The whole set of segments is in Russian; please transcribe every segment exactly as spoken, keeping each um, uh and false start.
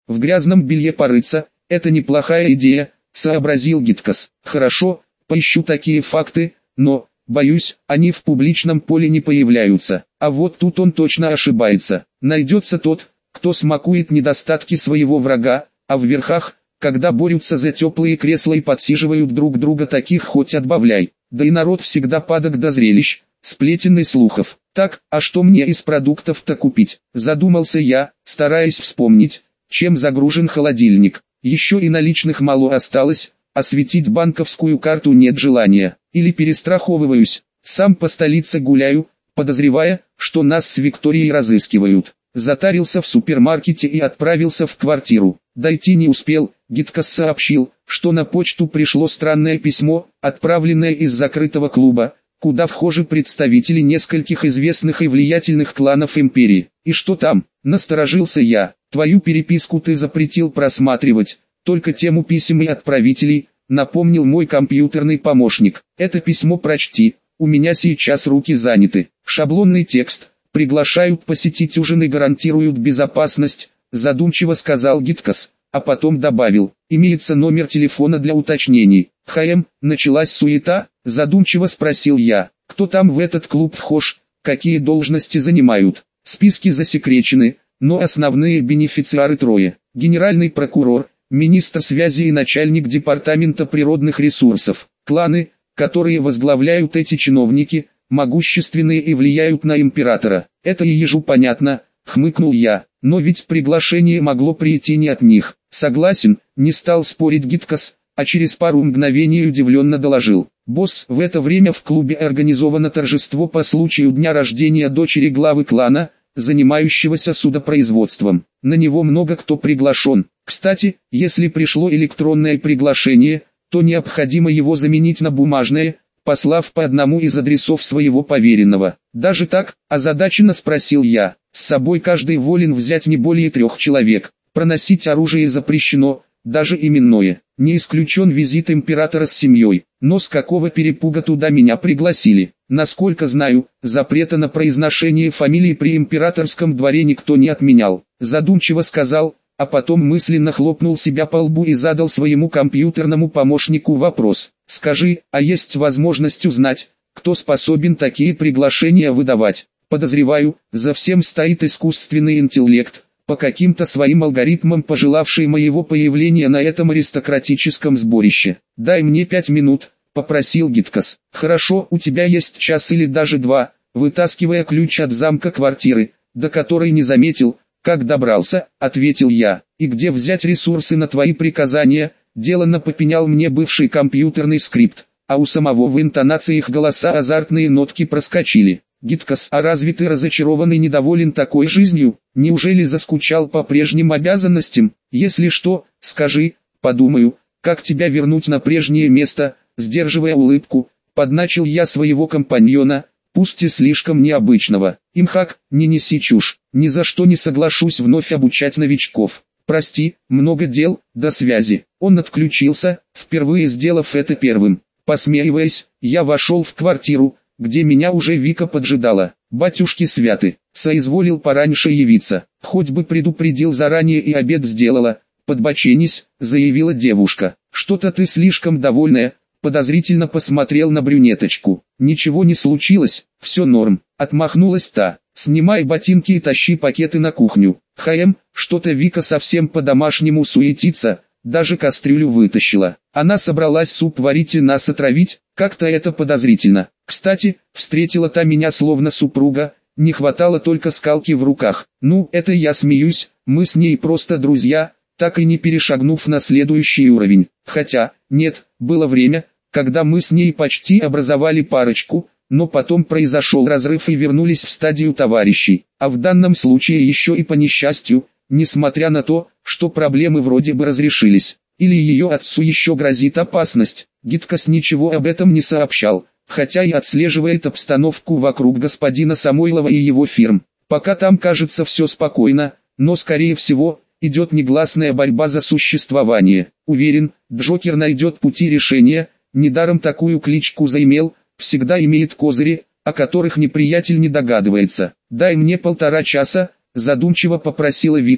В грязном белье порыться – это неплохая идея, сообразил Гиткас. Хорошо, поищу такие факты, но, боюсь, они в публичном поле не появляются. А вот тут он точно ошибается. Найдется тот, кто смакует недостатки своего врага, а в верхах, когда борются за теплые кресла и подсиживают друг друга, таких хоть отбавляй. Да и народ всегда падок до зрелищ, сплетен и слухов. Так, а что мне из продуктов-то купить? Задумался я, стараясь вспомнить, чем загружен холодильник. Еще и наличных мало осталось, осветить банковскую карту нет желания. Или перестраховываюсь, сам по столице гуляю, подозревая, что нас с Викторией разыскивают. Затарился в супермаркете и отправился в квартиру. Дойти не успел, Гиткас сообщил, что на почту пришло странное письмо, отправленное из закрытого клуба, куда вхожи представители нескольких известных и влиятельных кланов империи. И что там? Насторожился я. Твою переписку ты запретил просматривать, только тему писем и отправителей, напомнил мой компьютерный помощник. Это письмо прочти, у меня сейчас руки заняты. Шаблонный текст. Приглашают посетить ужин и гарантируют безопасность, задумчиво сказал Гиткас, а потом добавил, имеется номер телефона для уточнений. Хм, началась суета, задумчиво спросил я, кто там в этот клуб вхож, какие должности занимают. Списки засекречены, но основные бенефициары трое: генеральный прокурор, министр связи и начальник департамента природных ресурсов. Кланы, которые возглавляют эти чиновники, могущественные и влияют на императора. Это и ежу понятно, хмыкнул я, но ведь приглашение могло прийти не от них. Согласен, не стал спорить Гиткас, а через пару мгновений удивленно доложил. Босс, в это время в клубе организовано торжество по случаю дня рождения дочери главы клана, занимающегося судопроизводством. На него много кто приглашен. Кстати, если пришло электронное приглашение, то необходимо его заменить на бумажное, послав по одному из адресов своего поверенного. Даже так, озадаченно спросил я. С собой каждый волен взять не более трех человек. Проносить оружие запрещено, даже именное. Не исключен визит императора с семьей. Но с какого перепуга туда меня пригласили? Насколько знаю, запрета на произношение фамилии при императорском дворе никто не отменял. Задумчиво сказал, а потом мысленно хлопнул себя по лбу и задал своему компьютерному помощнику вопрос. Скажи, а есть возможность узнать, кто способен такие приглашения выдавать? Подозреваю, за всем стоит искусственный интеллект, по каким-то своим алгоритмам пожелавший моего появления на этом аристократическом сборище. Дай мне пять минут, попросил Гиткас. Хорошо, у тебя есть час или даже два, вытаскивая ключ от замка квартиры, до которой не заметил, как добрался, ответил я. И где взять ресурсы на твои приказания? Деланно попенял мне бывший компьютерный скрипт, а у самого в интонациях голоса азартные нотки проскочили. Гиткас, а разве ты разочарован и недоволен такой жизнью? Неужели заскучал по прежним обязанностям? Если что, скажи, подумаю, как тебя вернуть на прежнее место. Сдерживая улыбку, подначил я своего компаньона, пусть и слишком необычного. Имхак, не неси чушь, ни за что не соглашусь вновь обучать новичков. Прости, много дел, до связи. Он отключился, впервые сделав это первым. Посмеиваясь, я вошел в квартиру, где меня уже Вика поджидала. Батюшки святы, соизволил пораньше явиться, хоть бы предупредил заранее и обед сделала. Подбоченись, заявила девушка. Что-то ты слишком довольная. Подозрительно посмотрел на брюнеточку. Ничего не случилось, все норм. Отмахнулась та. Снимай ботинки и тащи пакеты на кухню. Хм, что-то Вика совсем по-домашнему суетится, даже кастрюлю вытащила. Она собралась суп варить и нас отравить, как-то это подозрительно. Кстати, встретила та меня словно супруга, не хватало только скалки в руках. Ну, это я смеюсь, мы с ней просто друзья, так и не перешагнув на следующий уровень. Хотя, нет, было время, когда мы с ней почти образовали парочку, но потом произошел разрыв и вернулись в стадию товарищей. А в данном случае еще и по несчастью, несмотря на то, что проблемы вроде бы разрешились. Или ее отцу еще грозит опасность. Гиткас ничего об этом не сообщал, хотя и отслеживает обстановку вокруг господина Самойлова и его фирм. Пока там кажется все спокойно, но скорее всего, идет негласная борьба за существование. Уверен, Джокер найдет пути решения, недаром такую кличку заимел, всегда имеет козыри, о которых неприятель не догадывается. «Дай мне полтора часа», задумчиво попросила Вика,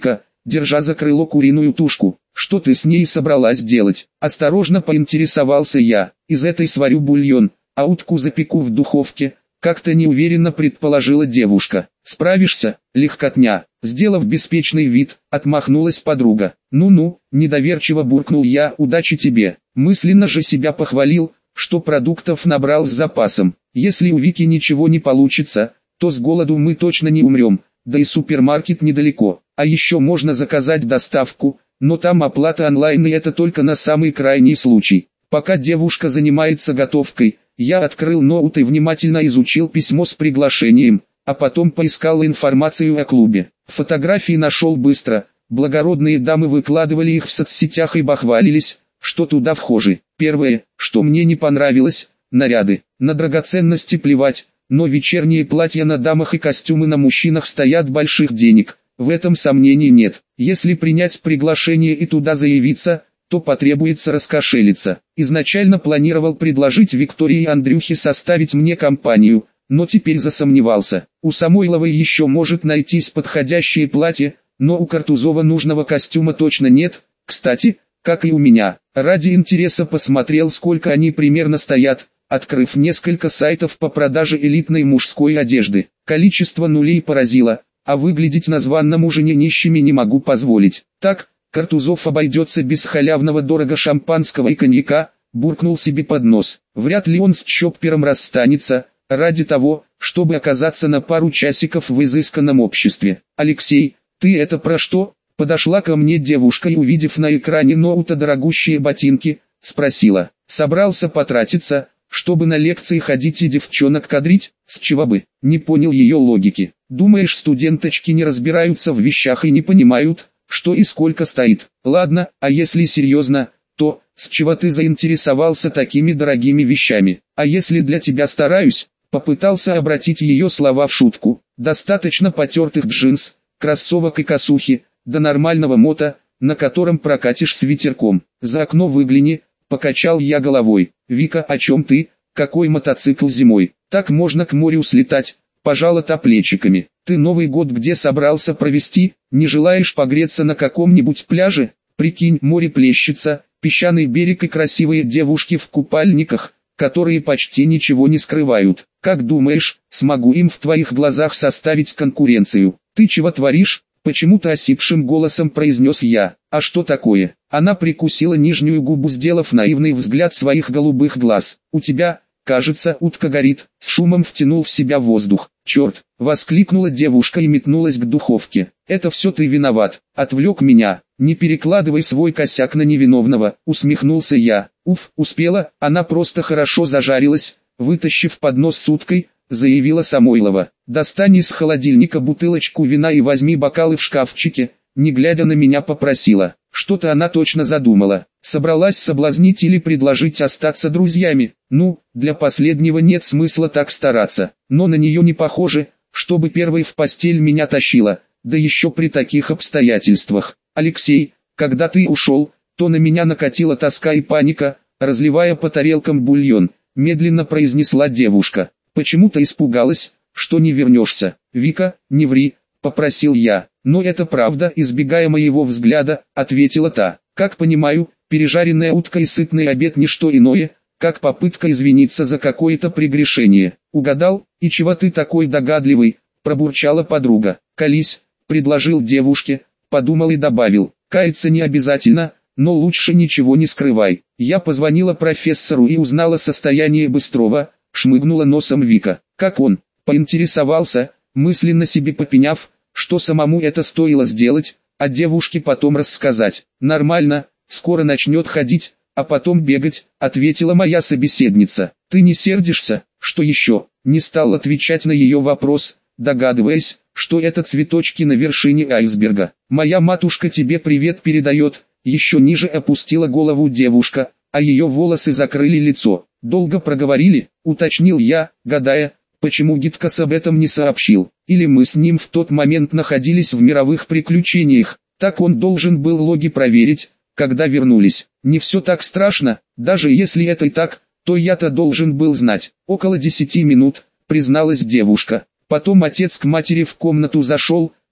держа за крыло куриную тушку. «Что ты с ней собралась делать?» Осторожно поинтересовался я. «Из этой сварю бульон, а утку запеку в духовке», как-то неуверенно предположила девушка. «Справишься?» «Легкотня», сделав беспечный вид, отмахнулась подруга. «Ну-ну», недоверчиво буркнул я, «удачи тебе». Мысленно же себя похвалил, что продуктов набрал с запасом. Если у Вики ничего не получится, то с голоду мы точно не умрем, да и супермаркет недалеко. А еще можно заказать доставку, но там оплата онлайн, и это только на самый крайний случай. Пока девушка занимается готовкой, я открыл ноут и внимательно изучил письмо с приглашением, а потом поискал информацию о клубе. Фотографии нашел быстро, благородные дамы выкладывали их в соцсетях и бахвалились, что туда вхожи. Первое, что мне не понравилось, наряды. На драгоценности плевать, но вечерние платья на дамах и костюмы на мужчинах стоят больших денег, в этом сомнений нет. Если принять приглашение и туда заявиться, то потребуется раскошелиться. Изначально планировал предложить Виктории и Андрюхе составить мне компанию, но теперь засомневался. У Самойловой еще может найтись подходящее платье, но у Картузова нужного костюма точно нет. Кстати, как и у меня, ради интереса посмотрел, сколько они примерно стоят, открыв несколько сайтов по продаже элитной мужской одежды. Количество нулей поразило, а выглядеть на званном ужине нищими не могу позволить. Так, Картузов обойдется без халявного дорого шампанского и коньяка, буркнул себе под нос. Вряд ли он с Чоппером расстанется, ради того, чтобы оказаться на пару часиков в изысканном обществе. «Алексей, ты это про что?» Подошла ко мне девушка и, увидев на экране ноута дорогущие ботинки, спросила. «Собрался потратиться, чтобы на лекции ходить и девчонок кадрить? С чего бы?» Не понял ее логики. «Думаешь, студенточки не разбираются в вещах и не понимают, что и сколько стоит? Ладно, а если серьезно, то, с чего ты заинтересовался такими дорогими вещами? А если для тебя стараюсь?» Попытался обратить ее слова в шутку. «Достаточно потертых джинс, кроссовок и косухи, до нормального мото, на котором прокатишь с ветерком. За окно выгляни», покачал я головой. «Вика, о чем ты? Какой мотоцикл зимой? Так можно к морю слетать», пожала та плечиками. «Ты Новый год где собрался провести? Не желаешь погреться на каком-нибудь пляже? Прикинь, море плещется, песчаный берег и красивые девушки в купальниках, которые почти ничего не скрывают. Как думаешь, смогу им в твоих глазах составить конкуренцию?» «Ты чего творишь?» Почему-то осипшим голосом произнес я. «А что такое?» Она прикусила нижнюю губу, сделав наивный взгляд своих голубых глаз. «У тебя, кажется, утка горит», с шумом втянул в себя воздух. «Черт!» — воскликнула девушка и метнулась к духовке. «Это все ты виноват, отвлек меня, не перекладывай свой косяк на невиновного», усмехнулся я. «Уф, успела, она просто хорошо зажарилась», вытащив поднос с уткой, заявила Самойлова. «Достань из холодильника бутылочку вина и возьми бокалы в шкафчике», не глядя на меня попросила. Что-то она точно задумала. Собралась соблазнить или предложить остаться друзьями. Ну, для последнего нет смысла так стараться. Но на нее не похоже, чтобы первой в постель меня тащила, да еще при таких обстоятельствах. «Алексей, когда ты ушел, то на меня накатила тоска и паника», разливая по тарелкам бульон, медленно произнесла девушка. «Почему-то испугалась, что не вернешься». «Вика, не ври», попросил я. «Но это правда», избегая моего взгляда, ответила та. «Как понимаю, пережаренная утка и сытный обед не что иное, как попытка извиниться за какое-то прегрешение». «Угадал, и чего ты такой догадливый?» пробурчала подруга. «Колись», предложил девушке, подумал и добавил. «Каяться не обязательно, но лучше ничего не скрывай». Я позвонила профессору и узнала состояние Быстрова, шмыгнула носом Вика. «Как он?» поинтересовался, мысленно себе попеняв, что самому это стоило сделать, а девушке потом рассказать. «Нормально, скоро начнет ходить, а потом бегать», ответила моя собеседница. «Ты не сердишься?» «Что еще?» Не стал отвечать на ее вопрос, догадываясь, что это цветочки на вершине айсберга. «Моя матушка тебе привет передает», еще ниже опустила голову девушка, а ее волосы закрыли лицо. «Долго проговорили?» уточнил я, гадая, почему Гиткас об этом не сообщил. Или мы с ним в тот момент находились в мировых приключениях, так он должен был логи проверить, когда вернулись. «Не все так страшно, даже если это и так, то я-то должен был знать». «Около десяти минут», призналась девушка. Потом отец к матери в комнату зашел,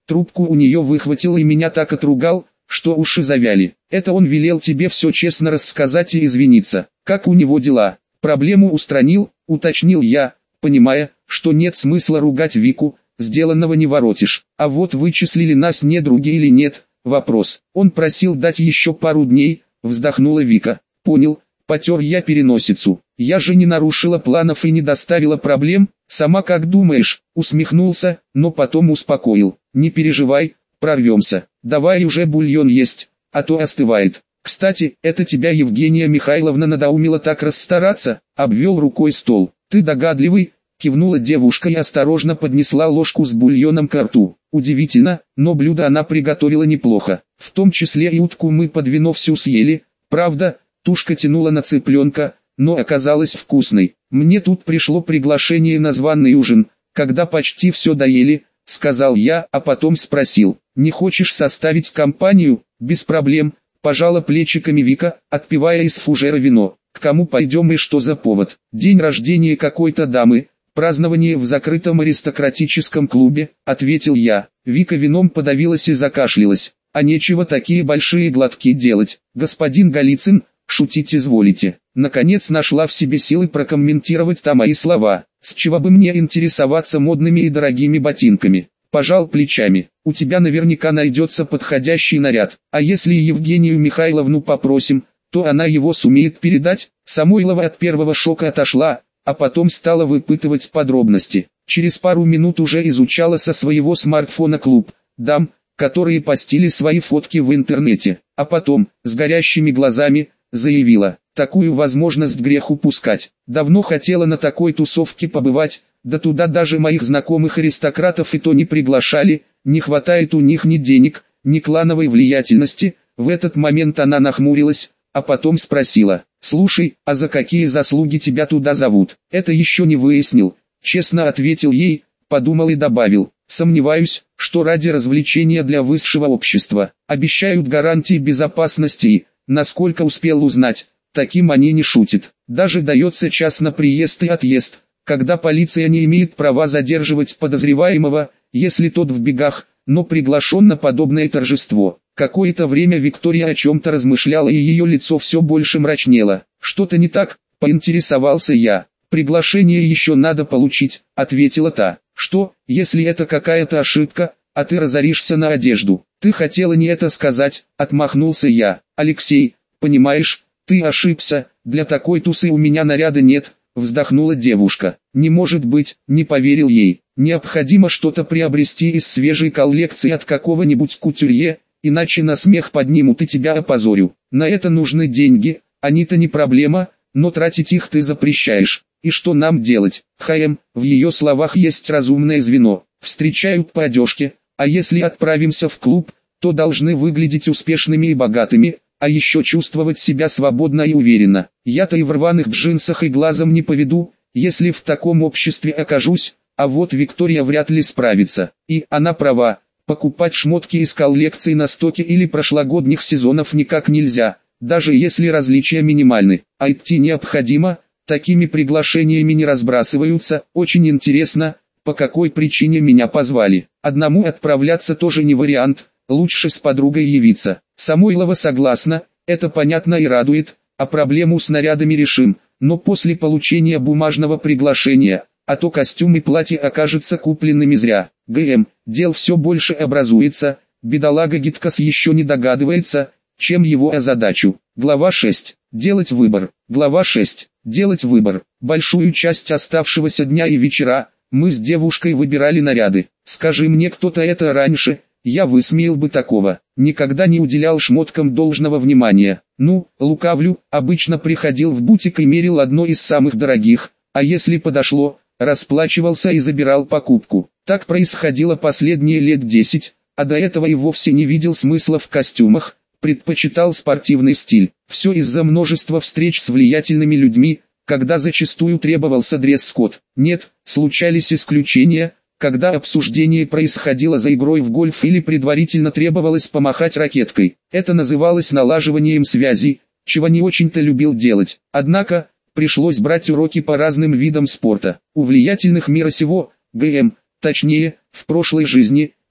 Трубку у нее выхватил и меня так отругал, что уши завяли. Это он велел тебе все честно рассказать и извиниться. Как у него дела? Проблему устранил, уточнил я, понимая, что нет смысла ругать Вику, сделанного не воротишь. А вот вычислили нас недруги или нет, вопрос. Он просил дать еще пару дней, вздохнула Вика. Понял, потер я переносицу. Я же не нарушила планов и не доставила проблем, сама как думаешь, усмехнулся, но потом успокоил. Не переживай, прорвемся. Давай уже бульон есть, а то остывает. Кстати, это тебя Евгения Михайловна надоумила так расстараться, обвел рукой стол. Ты догадливый, кивнула девушка и осторожно поднесла ложку с бульоном к рту. Удивительно, но блюдо она приготовила неплохо. В том числе и утку мы под вино всю съели. Правда, тушка тянула на цыпленка, но оказалась вкусной. Мне тут пришло приглашение на званый ужин. Когда почти все доели, сказал я, а потом спросил: не хочешь составить компанию? Без проблем, пожала плечиками Вика, отпивая из фужера вино. К кому пойдем и что за повод? День рождения какой-то дамы, празднование в закрытом аристократическом клубе, ответил я. Вика вином подавилась и закашлялась. А нечего такие большие глотки делать. Господин Голицын, шутить изволите. Наконец нашла в себе силы прокомментировать там мои слова. С чего бы мне интересоваться модными и дорогими ботинками? Пожал плечами. У тебя наверняка найдется подходящий наряд. А если Евгению Михайловну попросим, то она его сумеет передать. Самойлова от первого шока отошла, а потом стала выпытывать подробности. Через пару минут уже изучала со своего смартфона клуб дам, которые постили свои фотки в интернете. А потом, с горящими глазами, заявила: такую возможность грех упускать. Давно хотела на такой тусовке побывать, да туда даже моих знакомых аристократов и то не приглашали, не хватает у них ни денег, ни клановой влиятельности. В этот момент она нахмурилась, а потом спросила: слушай, а за какие заслуги тебя туда зовут? Это еще не выяснил, честно ответил ей, подумал и добавил: сомневаюсь, что ради развлечения для высшего общества. Обещают гарантии безопасности и, насколько успел узнать, таким они не шутят. Даже дается час на приезд и отъезд, когда полиция не имеет права задерживать подозреваемого, если тот в бегах, но приглашен на подобное торжество. Какое-то время Виктория о чем-то размышляла и ее лицо все больше мрачнело. Что-то не так, поинтересовался я. Приглашение еще надо получить, ответила та. Что, если это какая-то ошибка, а ты разоришься на одежду? Ты хотела не это сказать, отмахнулся я. Алексей, понимаешь, ты ошибся, для такой тусы у меня наряда нет, вздохнула девушка. Не может быть, не поверил ей. Необходимо что-то приобрести из свежей коллекции от какого-нибудь кутюрье, иначе на смех поднимут и тебя опозорю. На это нужны деньги, они-то не проблема, но тратить их ты запрещаешь. И что нам делать? Хаем, в ее словах есть разумное звено. Встречают по одежке, а если отправимся в клуб, то должны выглядеть успешными и богатыми, а еще чувствовать себя свободно и уверенно. Я-то и в рваных джинсах и глазом не поведу, если в таком обществе окажусь, а вот Виктория вряд ли справится. И она права, покупать шмотки из коллекций на стоке или прошлогодних сезонов никак нельзя, даже если различия минимальны. А идти необходимо, такими приглашениями не разбрасываются. Очень интересно, по какой причине меня позвали. Одному отправляться тоже не вариант, лучше с подругой явиться. Самойлова согласна, это понятно и радует, а проблему с нарядами решим, но после получения бумажного приглашения, а то костюм и платье окажутся купленными зря. ГМ, дел все больше образуется, бедолага Гиткас еще не догадывается, чем его озадачу. Глава шесть. Делать выбор. Глава шесть. Делать выбор. Большую часть оставшегося дня и вечера, мы с девушкой выбирали наряды. Скажи мне кто-то это раньше, я высмеял бы такого. Никогда не уделял шмоткам должного внимания. Ну, лукавлю, обычно приходил в бутик и мерил одно из самых дорогих, а если подошло, расплачивался и забирал покупку. Так происходило последние лет десять, а до этого и вовсе не видел смысла в костюмах, предпочитал спортивный стиль. Все из-за множества встреч с влиятельными людьми, когда зачастую требовался дресс-код. Нет, случались исключения, когда обсуждение происходило за игрой в гольф или предварительно требовалось помахать ракеткой. Это называлось налаживанием связей, чего не очень-то любил делать. Однако, пришлось брать уроки по разным видам спорта. У влиятельных мира сего, ГМ, точнее, в прошлой жизни,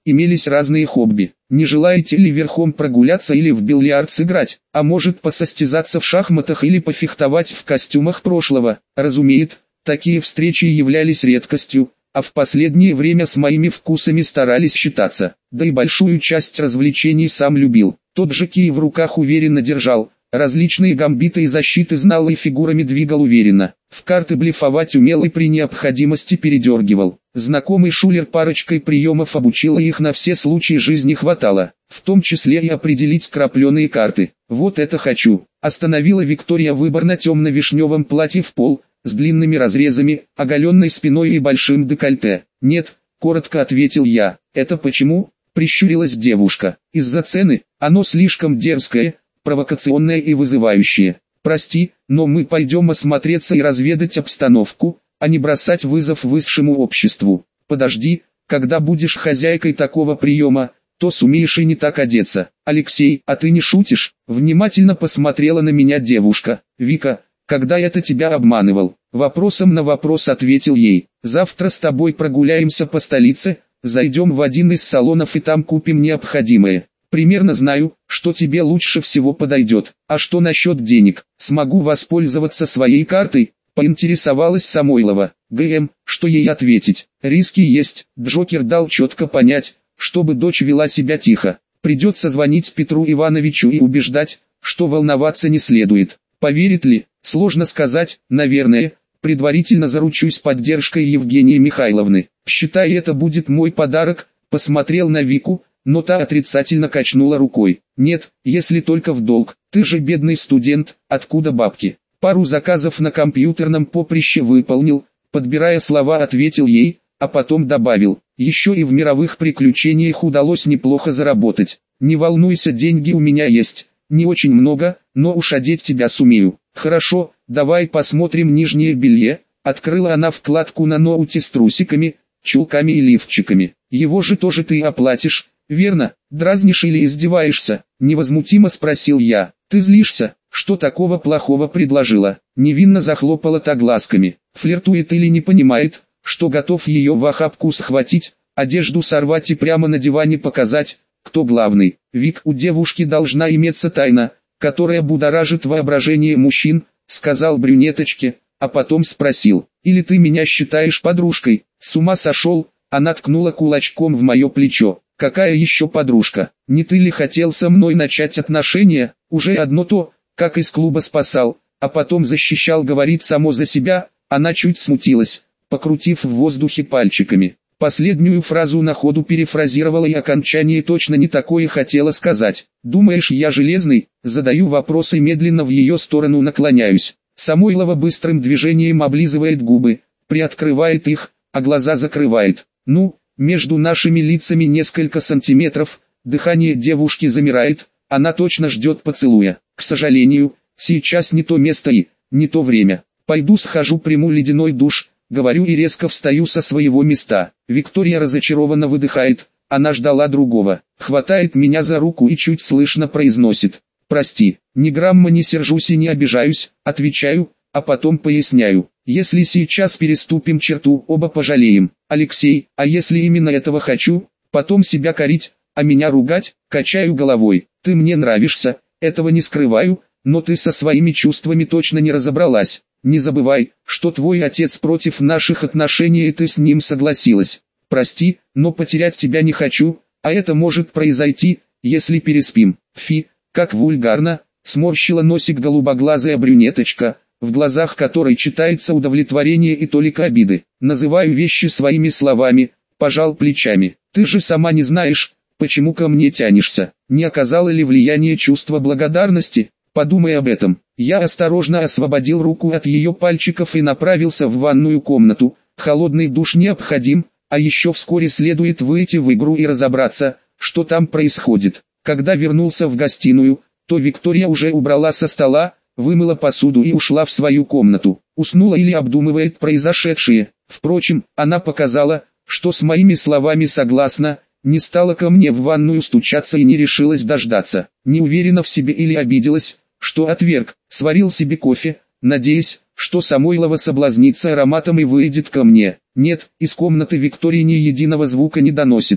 имелись разные хобби. Не желаете ли верхом прогуляться или в бильярд сыграть, а может посостязаться в шахматах или пофехтовать в костюмах прошлого? Разумеет, такие встречи являлись редкостью, а в последнее время с моими вкусами старались считаться, да и большую часть развлечений сам любил. Тот же кий в руках уверенно держал, различные гамбиты и защиты знал и фигурами двигал уверенно. В карты блефовать умел и при необходимости передергивал. Знакомый шулер парочкой приемов обучил, и их на все случаи жизни хватало, в том числе и определить крапленые карты. Вот это хочу. Остановила Виктория выбор на темно-вишневом платье в пол, с длинными разрезами, оголенной спиной и большим декольте. Нет, коротко ответил я. Это почему? Прищурилась девушка. Из-за цены, оно слишком дерзкое, провокационное и вызывающее. Прости, но мы пойдем осмотреться и разведать обстановку, а не бросать вызов высшему обществу. Подожди, когда будешь хозяйкой такого приема, то сумеешь и не так одеться. Алексей, а ты не шутишь? Внимательно посмотрела на меня девушка. Вика, когда это тебя обманывал? Вопросом на вопрос ответил ей. Завтра с тобой прогуляемся по столице, зайдем в один из салонов и там купим необходимое. Примерно знаю, что тебе лучше всего подойдет. А что насчет денег? Смогу воспользоваться своей картой? Поинтересовалась Самойлова. ГМ, что ей ответить? Риски есть. Джокер дал четко понять, чтобы дочь вела себя тихо. Придется звонить Петру Ивановичу и убеждать, что волноваться не следует. Поверит ли? Сложно сказать, наверное. Предварительно заручусь поддержкой Евгении Михайловны. Считай, это будет мой подарок. Посмотрел на Вику, но та отрицательно качнула рукой. Нет, если только в долг. Ты же бедный студент, откуда бабки? Пару заказов на компьютерном поприще выполнил, подбирая слова, ответил ей, а потом добавил. Еще и в мировых приключениях удалось неплохо заработать. Не волнуйся, деньги у меня есть. Не очень много, но уж одеть тебя сумею. Хорошо, давай посмотрим нижнее белье. Открыла она вкладку на ноуте с трусиками, чулками и лифчиками. Его же тоже ты оплатишь, верно? Дразнишь или издеваешься? Невозмутимо спросил я. Ты злишься? Что такого плохого предложила? Невинно захлопала та глазками. Флиртует или не понимает, что готов ее в охапку схватить, одежду сорвать и прямо на диване показать, кто главный. Вик, у девушки должна иметься тайна, которая будоражит воображение мужчин, сказал брюнеточке, а потом спросил. Или ты меня считаешь подружкой? С ума сошел? Она ткнула кулачком в мое плечо. Какая еще подружка? Не ты ли хотел со мной начать отношения? Уже одно то, как из клуба спасал, а потом защищал, говорит само за себя. Она чуть смутилась, покрутив в воздухе пальчиками. Последнюю фразу на ходу перефразировала и окончание точно не такое хотела сказать. Думаешь, я железный? Задаю вопрос и медленно в ее сторону наклоняюсь. Самойлова быстрым движением облизывает губы, приоткрывает их, а глаза закрывает. Ну, между нашими лицами несколько сантиметров, дыхание девушки замирает, она точно ждет поцелуя. К сожалению, сейчас не то место и не то время. Пойду схожу, приму ледяной душ, говорю и резко встаю со своего места. Виктория разочарованно выдыхает, она ждала другого. Хватает меня за руку и чуть слышно произносит. Прости, ни грамма не сержусь и не обижаюсь, отвечаю, а потом поясняю. Если сейчас переступим черту, оба пожалеем. Алексей, а если именно этого хочу, потом себя корить, а меня ругать, качаю головой. Ты мне нравишься, этого не скрываю, но ты со своими чувствами точно не разобралась. Не забывай, что твой отец против наших отношений, и ты с ним согласилась. Прости, но потерять тебя не хочу, а это может произойти, если переспим. Фи, как вульгарно, сморщила носик голубоглазая брюнеточка, в глазах которой читается удовлетворение и толика обиды. Называю вещи своими словами, пожал плечами. Ты же сама не знаешь, почему ко мне тянешься. Не оказало ли влияние чувства благодарности? Подумай об этом. Я осторожно освободил руку от ее пальчиков и направился в ванную комнату. Холодный душ необходим, а еще вскоре следует выйти в игру и разобраться, что там происходит. Когда вернулся в гостиную, то Виктория уже убрала со стола, вымыла посуду и ушла в свою комнату. Уснула или обдумывает произошедшее. Впрочем, она показала, что с моими словами согласна, не стала ко мне в ванную стучаться и не решилась дождаться. Не уверена в себе или обиделась, что отверг. Сварил себе кофе, надеясь, что Самойлова соблазнится ароматом и выйдет ко мне. Нет, из комнаты Виктории ни единого звука не доносится.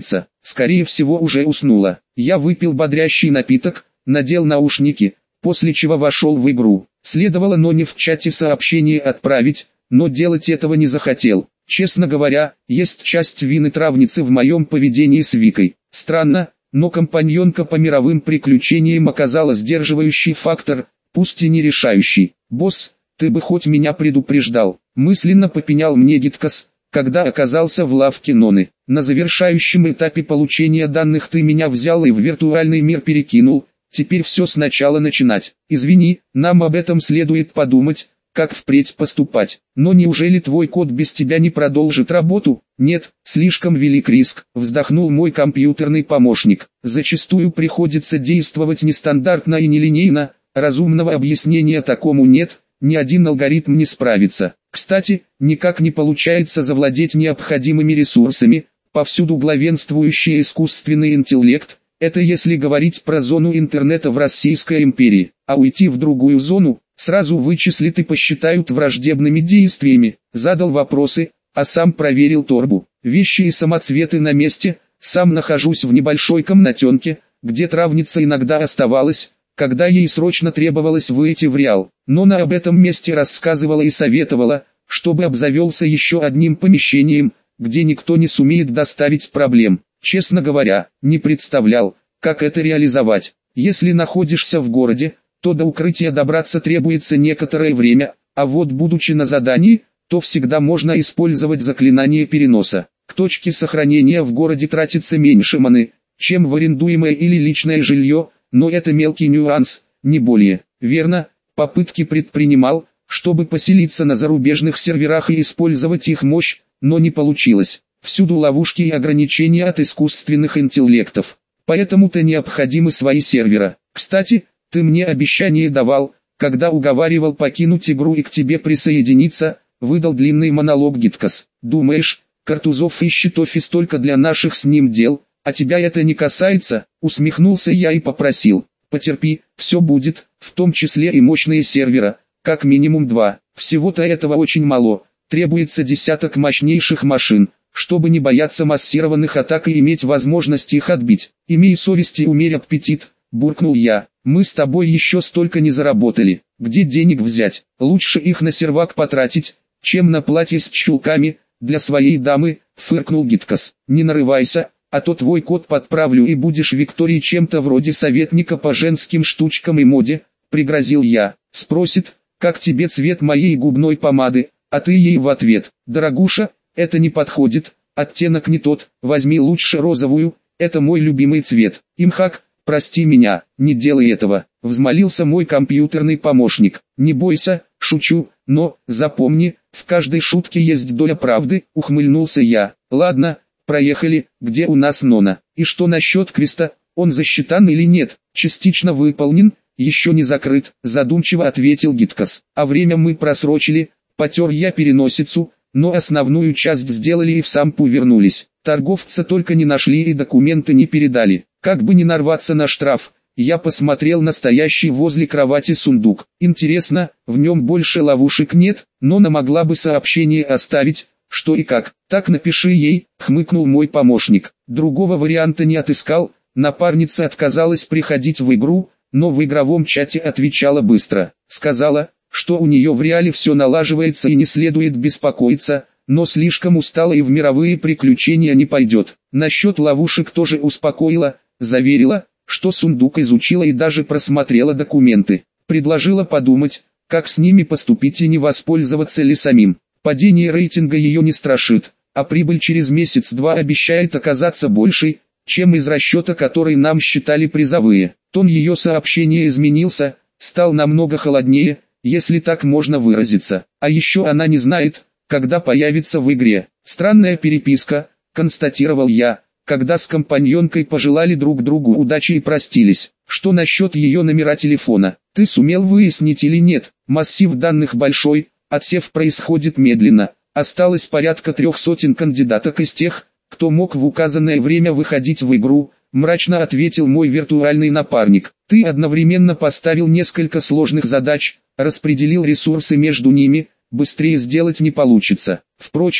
скорее всего уже уснула. Я выпил бодрящий напиток, надел наушники, после чего вошел в игру. Следовало Ноне в чате сообщение отправить, но делать этого не захотел. Честно говоря, есть часть вины травницы в моем поведении с Викой. Странно, но компаньонка по мировым приключениям оказала сдерживающий фактор, пусть и не решающий. «Босс, ты бы хоть меня предупреждал», мысленно попенял мне Гиткос, когда оказался в лавке Ноны. «На завершающем этапе получения данных ты меня взял и в виртуальный мир перекинул, теперь все сначала начинать. Извини, нам об этом следует подумать, как впредь поступать. Но неужели твой код без тебя не продолжит работу?» «Нет, слишком велик риск», вздохнул мой компьютерный помощник. «Зачастую приходится действовать нестандартно и нелинейно, разумного объяснения такому нет, ни один алгоритм не справится. Кстати, никак не получается завладеть необходимыми ресурсами, повсюду главенствующий искусственный интеллект, это если говорить про зону интернета в Российской империи, а уйти в другую зону, сразу вычислят и посчитают враждебными действиями». Задал вопросы, а сам проверил торбу. Вещи и самоцветы на месте, сам нахожусь в небольшой комнатенке, где травница иногда оставалась, когда ей срочно требовалось выйти в Реал. Нона об этом месте рассказывала и советовала, чтобы обзавелся еще одним помещением, где никто не сумеет доставить проблем. Честно говоря, не представлял, как это реализовать. Если находишься в городе, то до укрытия добраться требуется некоторое время, а вот будучи на задании, то всегда можно использовать заклинание переноса. К точке сохранения в городе тратится меньше маны, чем в арендуемое или личное жилье, но это мелкий нюанс, не более. Верно, попытки предпринимал, чтобы поселиться на зарубежных серверах и использовать их мощь, но не получилось. Всюду ловушки и ограничения от искусственных интеллектов. Поэтому-то необходимы свои сервера. Кстати, ты мне обещание давал, когда уговаривал покинуть игру и к тебе присоединиться, выдал длинный монолог Гиткос. «Думаешь, Картузов ищет офис только для наших с ним дел, а тебя это не касается?» Усмехнулся я и попросил: «Потерпи, все будет, в том числе и мощные сервера, как минимум два. Всего-то этого очень мало, требуется десяток мощнейших машин, чтобы не бояться массированных атак и иметь возможность их отбить. Имей совесть и умерь аппетит», буркнул я. «Мы с тобой еще столько не заработали, где денег взять? Лучше их на сервак потратить, чем на платье с чулками для своей дамы», фыркнул Гиткос. «Не нарывайся, а то твой код подправлю и будешь Виктории чем-то вроде советника по женским штучкам и моде», пригрозил я. «Спросит, как тебе цвет моей губной помады, а ты ей в ответ: дорогуша, это не подходит, оттенок не тот, возьми лучше розовую, это мой любимый цвет». «Имхак, прости меня, не делай этого», взмолился мой компьютерный помощник. «Не бойся, шучу, но, запомни, в каждой шутке есть доля правды», ухмыльнулся я. «Ладно, проехали, где у нас Нона? И что насчет квеста, он засчитан или нет?» «Частично выполнен, еще не закрыт», задумчиво ответил Гиткос. «А время мы просрочили», потер я переносицу, но основную часть сделали и в сампу вернулись. Торговца только не нашли и документы не передали. Как бы не нарваться на штраф, я посмотрел на стоящий возле кровати сундук. Интересно, в нем больше ловушек нет, но она могла бы сообщение оставить, что и как. «Так напиши ей», хмыкнул мой помощник. Другого варианта не отыскал, напарница отказалась приходить в игру, но в игровом чате отвечала быстро. Сказала, что у нее в реале все налаживается и не следует беспокоиться, но слишком устала и в мировые приключения не пойдет. Насчет ловушек тоже успокоила, заверила, что сундук изучила и даже просмотрела документы. Предложила подумать, как с ними поступить и не воспользоваться ли самим. Падение рейтинга ее не страшит, а прибыль через месяц-два обещает оказаться большей, чем из расчета, который нам считали призовые. Тон ее сообщения изменился, стал намного холоднее, если так можно выразиться. А еще она не знает, когда появится в игре. Странная переписка, констатировал я, когда с компаньонкой пожелали друг другу удачи и простились. Что насчет ее номера телефона? Ты сумел выяснить или нет? Массив данных большой, отсев происходит медленно. Осталось порядка трех сотен кандидаток из тех, кто мог в указанное время выходить в игру, мрачно ответил мой виртуальный напарник. Ты одновременно поставил несколько сложных задач, распределил ресурсы между ними, быстрее сделать не получится. Впрочем,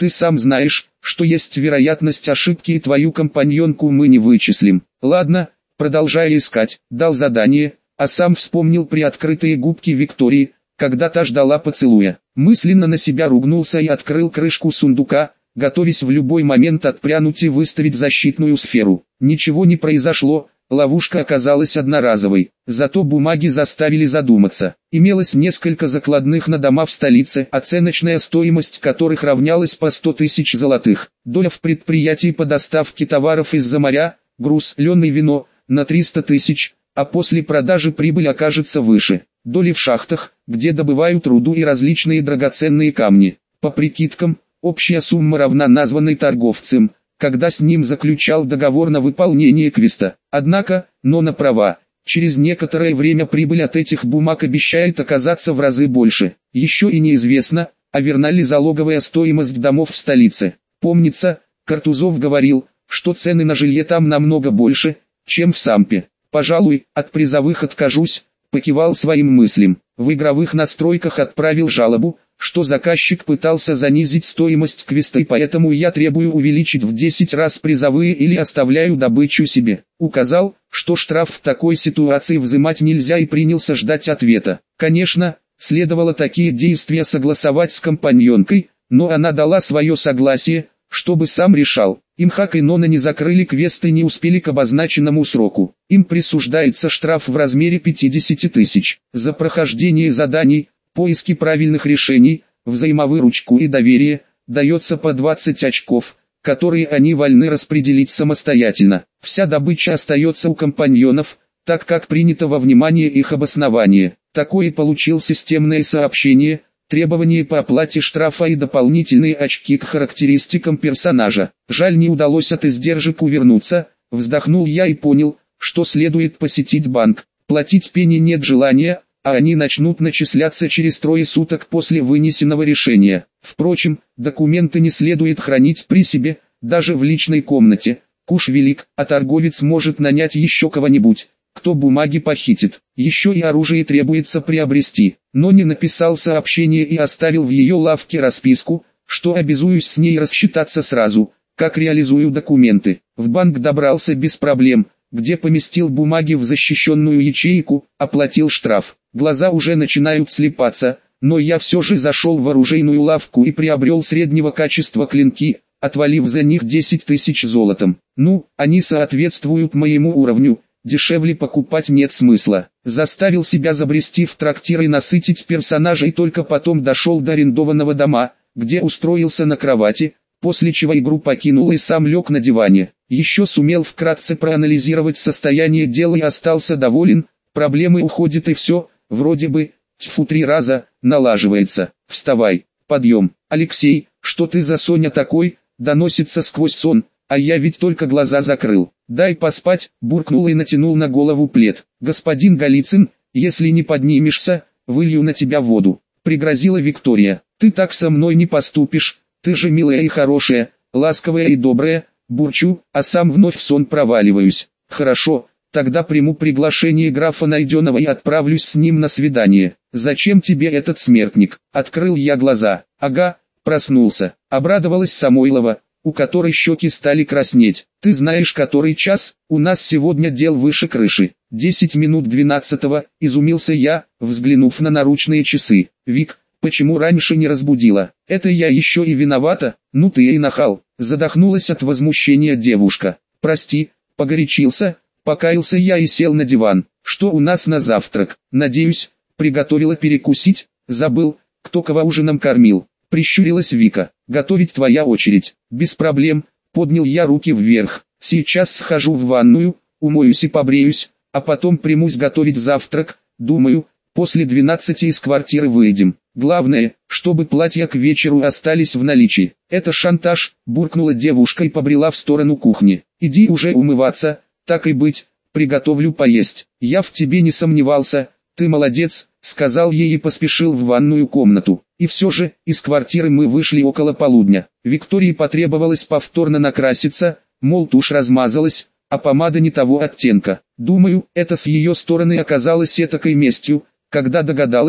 Ты сам знаешь, что есть вероятность ошибки и твою компаньонку мы не вычислим. Ладно, продолжая искать, дал задание, а сам вспомнил приоткрытые губки Виктории, когда та ждала поцелуя. Мысленно на себя ругнулся и открыл крышку сундука, готовясь в любой момент отпрянуть и выставить защитную сферу. Ничего не произошло, ловушка оказалась одноразовой, зато бумаги заставили задуматься. Имелось несколько закладных на дома в столице, оценочная стоимость которых равнялась по сто тысяч золотых. Доля в предприятии по доставке товаров из-за моря, груз, лен и вино, на триста тысяч, а после продажи прибыль окажется выше. Доли в шахтах, где добывают руду и различные драгоценные камни. По прикидкам, общая сумма равна названной торговцем, когда с ним заключал договор на выполнение квеста. Однако, но на права, через некоторое время прибыль от этих бумаг обещает оказаться в разы больше. Еще и неизвестно, а верна ли залоговая стоимость домов в столице. Помнится, Картузов говорил, что цены на жилье там намного больше, чем в Сампе. Пожалуй, от призовых откажусь, покивал своим мыслям. В игровых настройках отправил жалобу, что заказчик пытался занизить стоимость квеста и поэтому я требую увеличить в десять раз призовые или оставляю добычу себе. Указал, что штраф в такой ситуации взимать нельзя и принялся ждать ответа. Конечно, следовало такие действия согласовать с компаньонкой, но она дала свое согласие, чтобы сам решал. Имхак и Нона не закрыли квест и не успели к обозначенному сроку. Им присуждается штраф в размере пятидесяти тысяч. За прохождение заданий, поиски правильных решений, взаимовыручку и доверие, дается по двадцать очков, которые они вольны распределить самостоятельно. Вся добыча остается у компаньонов, так как принято во внимание их обоснование. Такое получил системное сообщение, требования по оплате штрафа и дополнительные очки к характеристикам персонажа. Жаль, не удалось от издержек увернуться, вздохнул я и понял, что следует посетить банк. Платить пени нет желания, а они начнут начисляться через трое суток после вынесенного решения. Впрочем, документы не следует хранить при себе, даже в личной комнате. Куш велик, а торговец может нанять еще кого-нибудь, кто бумаги похитит. Еще и оружие требуется приобрести. Но не написал сообщение и оставил в ее лавке расписку, что обязуюсь с ней рассчитаться сразу, как реализую документы. В банк добрался без проблем, где поместил бумаги в защищенную ячейку, оплатил штраф. Глаза уже начинают слепаться, но я все же зашел в оружейную лавку и приобрел среднего качества клинки, отвалив за них десять тысяч золотом. Ну, они соответствуют моему уровню, дешевле покупать нет смысла. Заставил себя забрести в трактир и насытить персонажа и только потом дошел до арендованного дома, где устроился на кровати, после чего игру покинул и сам лег на диване. Еще сумел вкратце проанализировать состояние дела и остался доволен, проблемы уходят и все, вроде бы, тьфу три раза, налаживается. Вставай, подъем. Алексей, что ты за Соня такой, доносится сквозь сон, а я ведь только глаза закрыл. Дай поспать, буркнул и натянул на голову плед. Господин Голицын, если не поднимешься, вылью на тебя воду. Пригрозила Виктория. Ты так со мной не поступишь, ты же милая и хорошая, ласковая и добрая, бурчу, а сам вновь в сон проваливаюсь. Хорошо, тогда приму приглашение графа Найденова и отправлюсь с ним на свидание. Зачем тебе этот смертник? Открыл я глаза. Ага, проснулся. Обрадовалась Самойлова, у которой щеки стали краснеть. Ты знаешь, который час? У нас сегодня дел выше крыши. Десять минут двенадцатого, изумился я, взглянув на наручные часы. Вик, почему раньше не разбудила? Это я еще и виновата? Ну ты и нахал. Задохнулась от возмущения девушка. Прости, погорячился, покаялся я и сел на диван. Что у нас на завтрак? Надеюсь, приготовила перекусить? Забыл, кто кого ужином кормил. Прищурилась Вика. Готовить твоя очередь. Без проблем. Поднял я руки вверх. Сейчас схожу в ванную, умоюсь и побреюсь, а потом примусь готовить завтрак. Думаю, после двенадцати из квартиры выйдем. Главное, чтобы платья к вечеру остались в наличии. Это шантаж, буркнула девушка и побрела в сторону кухни. Иди уже умываться, так и быть, приготовлю поесть. Я в тебе не сомневался, ты молодец, сказал ей и поспешил в ванную комнату. И все же, из квартиры мы вышли около полудня. Виктории потребовалось повторно накраситься, мол тушь размазалась, а помада не того оттенка. Думаю, это с ее стороны оказалось этакой местью, когда догадалась,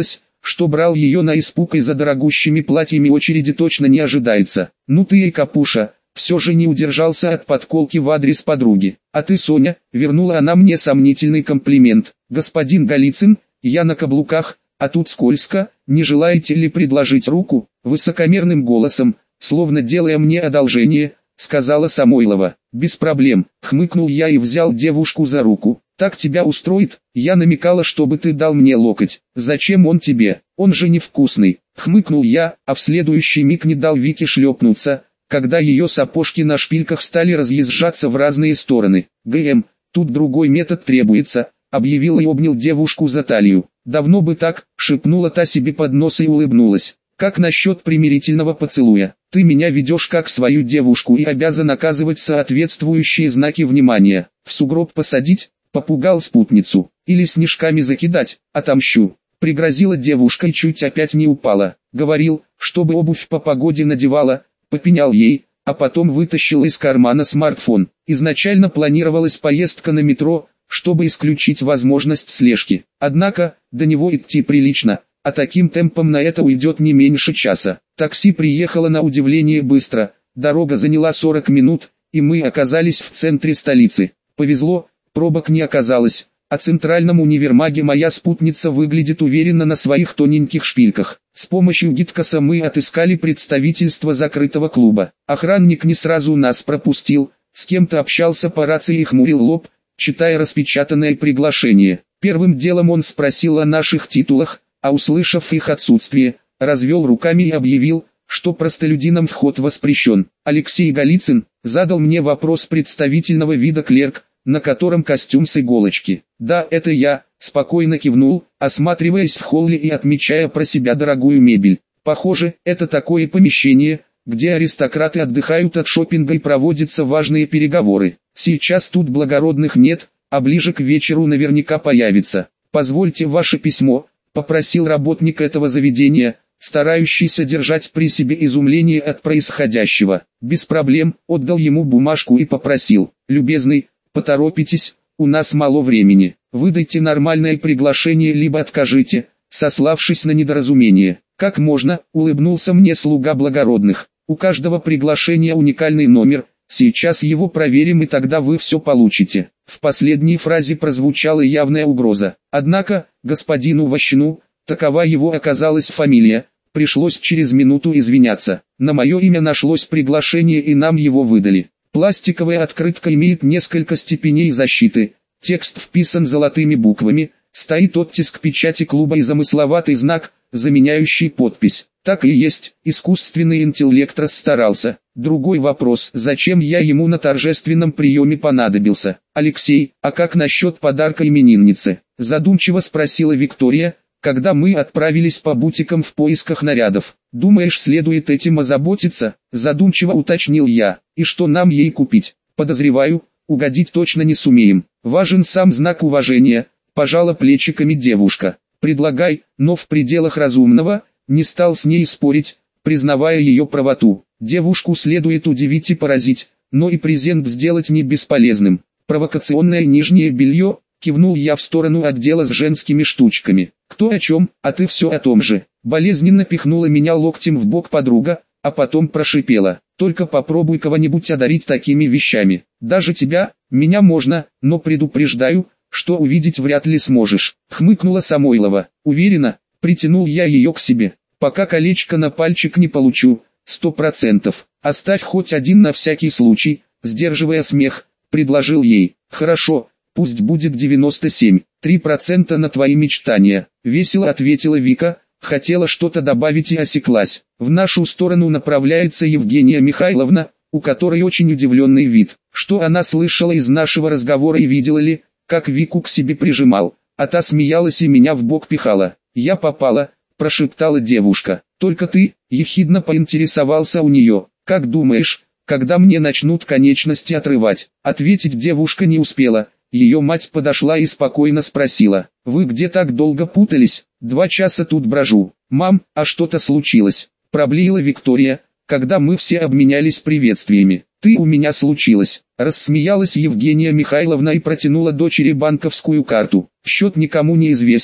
что брал ее на испуг и за дорогущими платьями очереди точно не ожидается. Ну ты и капуша, все же не удержался от подколки в адрес подруги. А ты, Соня, вернула она мне сомнительный комплимент. Господин Голицын, я на каблуках, а тут скользко, не желаете ли предложить руку? Высокомерным голосом, словно делая мне одолжение, сказала Самойлова. Без проблем, хмыкнул я и взял девушку за руку. Так тебя устроит? Я намекала, чтобы ты дал мне локоть. Зачем он тебе? Он же невкусный. Хмыкнул я, а в следующий миг не дал Вике шлепнуться, когда ее сапожки на шпильках стали разъезжаться в разные стороны. ГМ, тут другой метод требуется, объявил и обнял девушку за талию. Давно бы так, шепнула та себе под нос и улыбнулась. Как насчет примирительного поцелуя? Ты меня ведешь как свою девушку и обязан оказывать соответствующие знаки внимания. В сугроб посадить? Попугал спутницу. Или снежками закидать? Отомщу. Пригрозила девушка и чуть опять не упала. Говорил, чтобы обувь по погоде надевала, попенял ей, а потом вытащил из кармана смартфон. Изначально планировалась поездка на метро, чтобы исключить возможность слежки. Однако, до него идти прилично, а таким темпом на это уйдет не меньше часа. Такси приехало на удивление быстро, дорога заняла сорок минут, и мы оказались в центре столицы. Повезло, пробок не оказалось, а в центральном универмаге моя спутница выглядит уверенно на своих тоненьких шпильках. С помощью гидкоса мы отыскали представительство закрытого клуба. Охранник не сразу нас пропустил, с кем-то общался по рации и хмурил лоб, читая распечатанное приглашение. Первым делом он спросил о наших титулах, а услышав их отсутствие, развел руками и объявил, что простолюдинам вход воспрещен. Алексей Голицын задал мне вопрос представительного вида клерк, на котором костюм с иголочки. «Да, это я», спокойно кивнул, осматриваясь в холле и отмечая про себя дорогую мебель. «Похоже, это такое помещение, где аристократы отдыхают от шопинга и проводятся важные переговоры. Сейчас тут благородных нет, а ближе к вечеру наверняка появится. Позвольте ваше письмо», попросил работник этого заведения, старающийся держать при себе изумление от происходящего. «Без проблем», отдал ему бумажку и попросил: «Любезный, поторопитесь, у нас мало времени. Выдайте нормальное приглашение либо откажите», сославшись на недоразумение. «Как можно», улыбнулся мне слуга благородных. «У каждого приглашения уникальный номер, сейчас его проверим и тогда вы все получите». В последней фразе прозвучала явная угроза. Однако, господину Ващину, такова его оказалась фамилия, пришлось через минуту извиняться. На мое имя нашлось приглашение и нам его выдали. Пластиковая открытка имеет несколько степеней защиты, текст вписан золотыми буквами, стоит оттиск печати клуба и замысловатый знак, заменяющий подпись. Так и есть, искусственный интеллект расстарался. Другой вопрос, зачем я ему на торжественном приеме понадобился? «Алексей, а как насчет подарка имениннице?» Задумчиво спросила Виктория, когда мы отправились по бутикам в поисках нарядов. «Думаешь, следует этим озаботиться?» Задумчиво уточнил я. «И что нам ей купить?» «Подозреваю, угодить точно не сумеем. Важен сам знак уважения», пожала плечиками девушка. «Предлагай, но в пределах разумного», не стал с ней спорить, признавая ее правоту. Девушку следует удивить и поразить, но и презент сделать не бесполезным. «Провокационное нижнее белье», кивнул я в сторону отдела с женскими штучками. «Кто о чем, а ты все о том же». Болезненно пихнула меня локтем в бок подруга, а потом прошипела: «Только попробуй кого-нибудь одарить такими вещами. Даже тебя, меня можно, но предупреждаю, что увидеть вряд ли сможешь». Хмыкнула Самойлова. «Уверена?» Притянул я ее к себе. «Пока колечко на пальчик не получу, сто процентов. Оставь хоть один на всякий случай», сдерживая смех, предложил ей. «Хорошо, пусть будет девяносто семь, три процента на твои мечтания», весело ответила Вика, хотела что-то добавить и осеклась. В нашу сторону направляется Евгения Михайловна, у которой очень удивленный вид. Что она слышала из нашего разговора и видела ли, как Вику к себе прижимал, а та смеялась и меня в бок пихала. «Я попала», прошептала девушка. «Только ты», ехидно поинтересовался у нее. «Как думаешь, когда мне начнут конечности отрывать?» Ответить девушка не успела. Ее мать подошла и спокойно спросила: «Вы где так долго путались?» «Два часа тут брожу». «Мам, а что-то случилось?» Проблеяла Виктория, когда мы все обменялись приветствиями. «Ты у меня случилось», рассмеялась Евгения Михайловна и протянула дочери банковскую карту. «Счет никому не известен,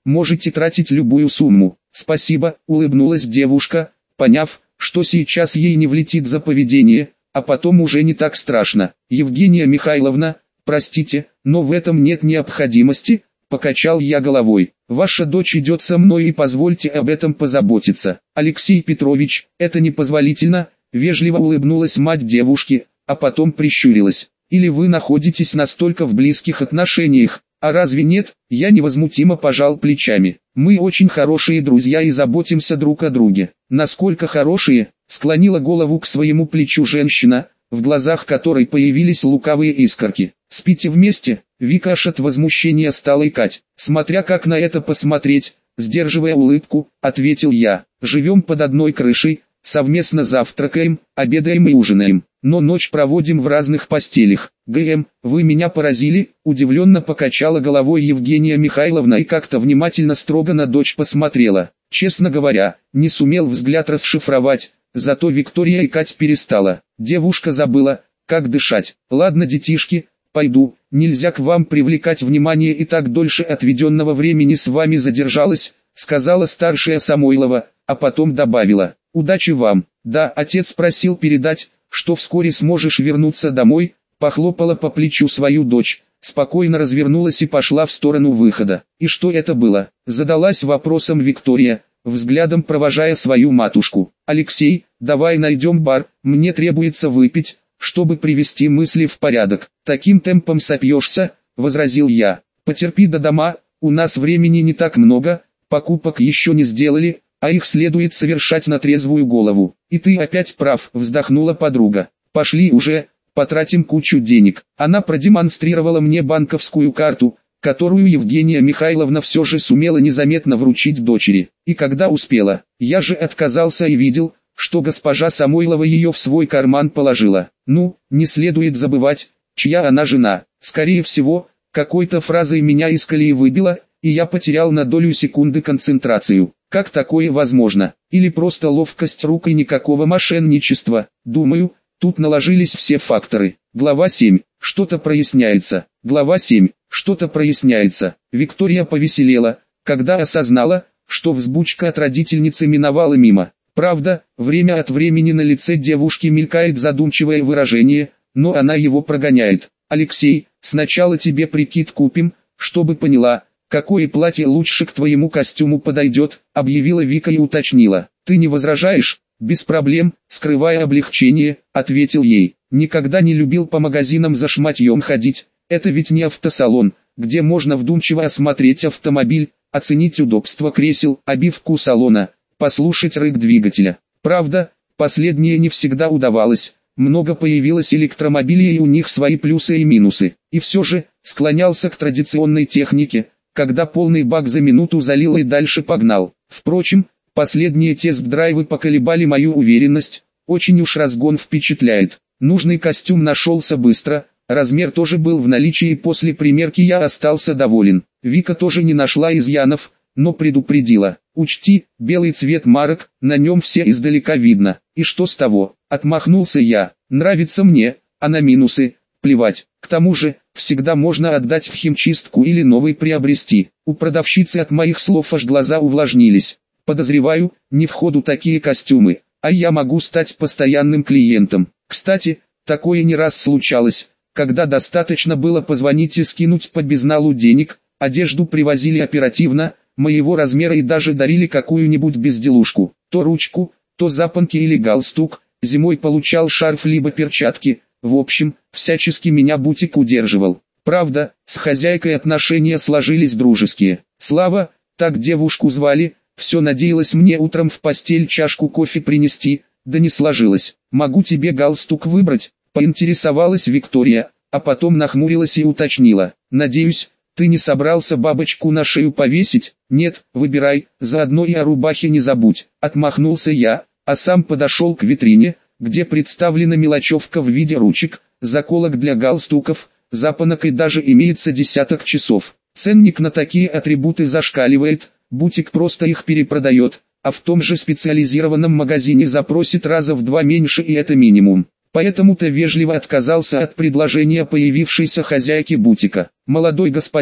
можете тратить любую сумму. Спасибо, улыбнулась девушка, поняв, что сейчас ей не влетит за поведение, а потом уже не так страшно. Евгения Михайловна, простите, но в этом нет необходимости, покачал я головой. Ваша дочь идет со мной и позвольте об этом позаботиться. Алексей Петрович, это непозволительно, вежливо улыбнулась мать девушки, а потом прищурилась. Или вы находитесь настолько в близких отношениях, а разве нет? Я невозмутимо пожал плечами. Мы очень хорошие друзья и заботимся друг о друге. Насколько хорошие? Склонила голову к своему плечу женщина, в глазах которой появились лукавые искорки. Спите вместе? Вика аж от возмущения стала икать. Смотря как на это посмотреть, сдерживая улыбку, ответил я. Живем под одной крышей, совместно завтракаем, обедаем и ужинаем, но ночь проводим в разных постелях. ГМ, вы меня поразили, удивленно покачала головой Евгения Михайловна и как-то внимательно строго на дочь посмотрела. Честно говоря, не сумел взгляд расшифровать, зато Виктория икать перестала. Девушка забыла, как дышать. Ладно, детишки, пойду, нельзя к вам привлекать внимание и так дольше отведенного времени с вами задержалась, сказала старшая Самойлова, а потом добавила. Удачи вам. Да, отец просил передать, что вскоре сможешь вернуться домой, похлопала по плечу свою дочь, спокойно развернулась и пошла в сторону выхода. И что это было? Задалась вопросом Виктория, взглядом провожая свою матушку. Алексей, давай найдем бар, мне требуется выпить, чтобы привести мысли в порядок. Таким темпом сопьешься, возразил я. Потерпи до дома, у нас времени не так много, покупок еще не сделали, а их следует совершать на трезвую голову. И ты опять прав, вздохнула подруга. Пошли уже, потратим кучу денег. Она продемонстрировала мне банковскую карту, которую Евгения Михайловна все же сумела незаметно вручить дочери. И когда успела, я же отказался и видел, что госпожа Самойлова ее в свой карман положила. Ну, не следует забывать, чья она жена. Скорее всего, какой-то фразой меня из колеи выбило, и я потерял на долю секунды концентрацию. Как такое возможно? Или просто ловкость рук и никакого мошенничества? Думаю, тут наложились все факторы. Глава семь. Что-то проясняется. Глава семь. Что-то проясняется. Виктория повеселела, когда осознала, что взбучка от родительницы миновала мимо. Правда, время от времени на лице девушки мелькает задумчивое выражение, но она его прогоняет. Алексей, сначала тебе прикид купим, чтобы поняла, какое платье лучше к твоему костюму подойдет, объявила Вика и уточнила. Ты не возражаешь? Без проблем, скрывая облегчение, ответил ей. Никогда не любил по магазинам за шматьем ходить, это ведь не автосалон, где можно вдумчиво осмотреть автомобиль, оценить удобство кресел, обивку салона, послушать рык двигателя. Правда, последнее не всегда удавалось, много появилось электромобилей и у них свои плюсы и минусы. И все же, склонялся к традиционной технике, когда полный бак за минуту залил и дальше погнал. Впрочем, последние тест-драйвы поколебали мою уверенность, очень уж разгон впечатляет. Нужный костюм нашелся быстро, размер тоже был в наличии и после примерки я остался доволен. Вика тоже не нашла изъянов, но предупредила. Учти, белый цвет марок, на нем все издалека видно. И что с того? Отмахнулся я. Нравится мне, а на минусы плевать. К тому же, всегда можно отдать в химчистку или новый приобрести. У продавщицы от моих слов аж глаза увлажнились. Подозреваю, не в ходу такие костюмы, а я могу стать постоянным клиентом. Кстати, такое не раз случалось, когда достаточно было позвонить и скинуть по безналу денег, одежду привозили оперативно, моего размера и даже дарили какую-нибудь безделушку. То ручку, то запонки или галстук, зимой получал шарф либо перчатки. В общем, всячески меня бутик удерживал. Правда, с хозяйкой отношения сложились дружеские. Слава, так девушку звали, все надеялась мне утром в постель чашку кофе принести, да не сложилось. Могу тебе галстук выбрать, поинтересовалась Виктория, а потом нахмурилась и уточнила. Надеюсь, ты не собрался бабочку на шею повесить? Нет, выбирай, заодно и о рубахе не забудь. Отмахнулся я, а сам подошел к витрине, где представлена мелочевка в виде ручек, заколок для галстуков, запонок и даже имеется десяток часов. Ценник на такие атрибуты зашкаливает, бутик просто их перепродает, а в том же специализированном магазине запросит раза в два меньше и это минимум. Поэтому-то вежливо отказался от предложения появившейся хозяйки бутика. «Молодой господин,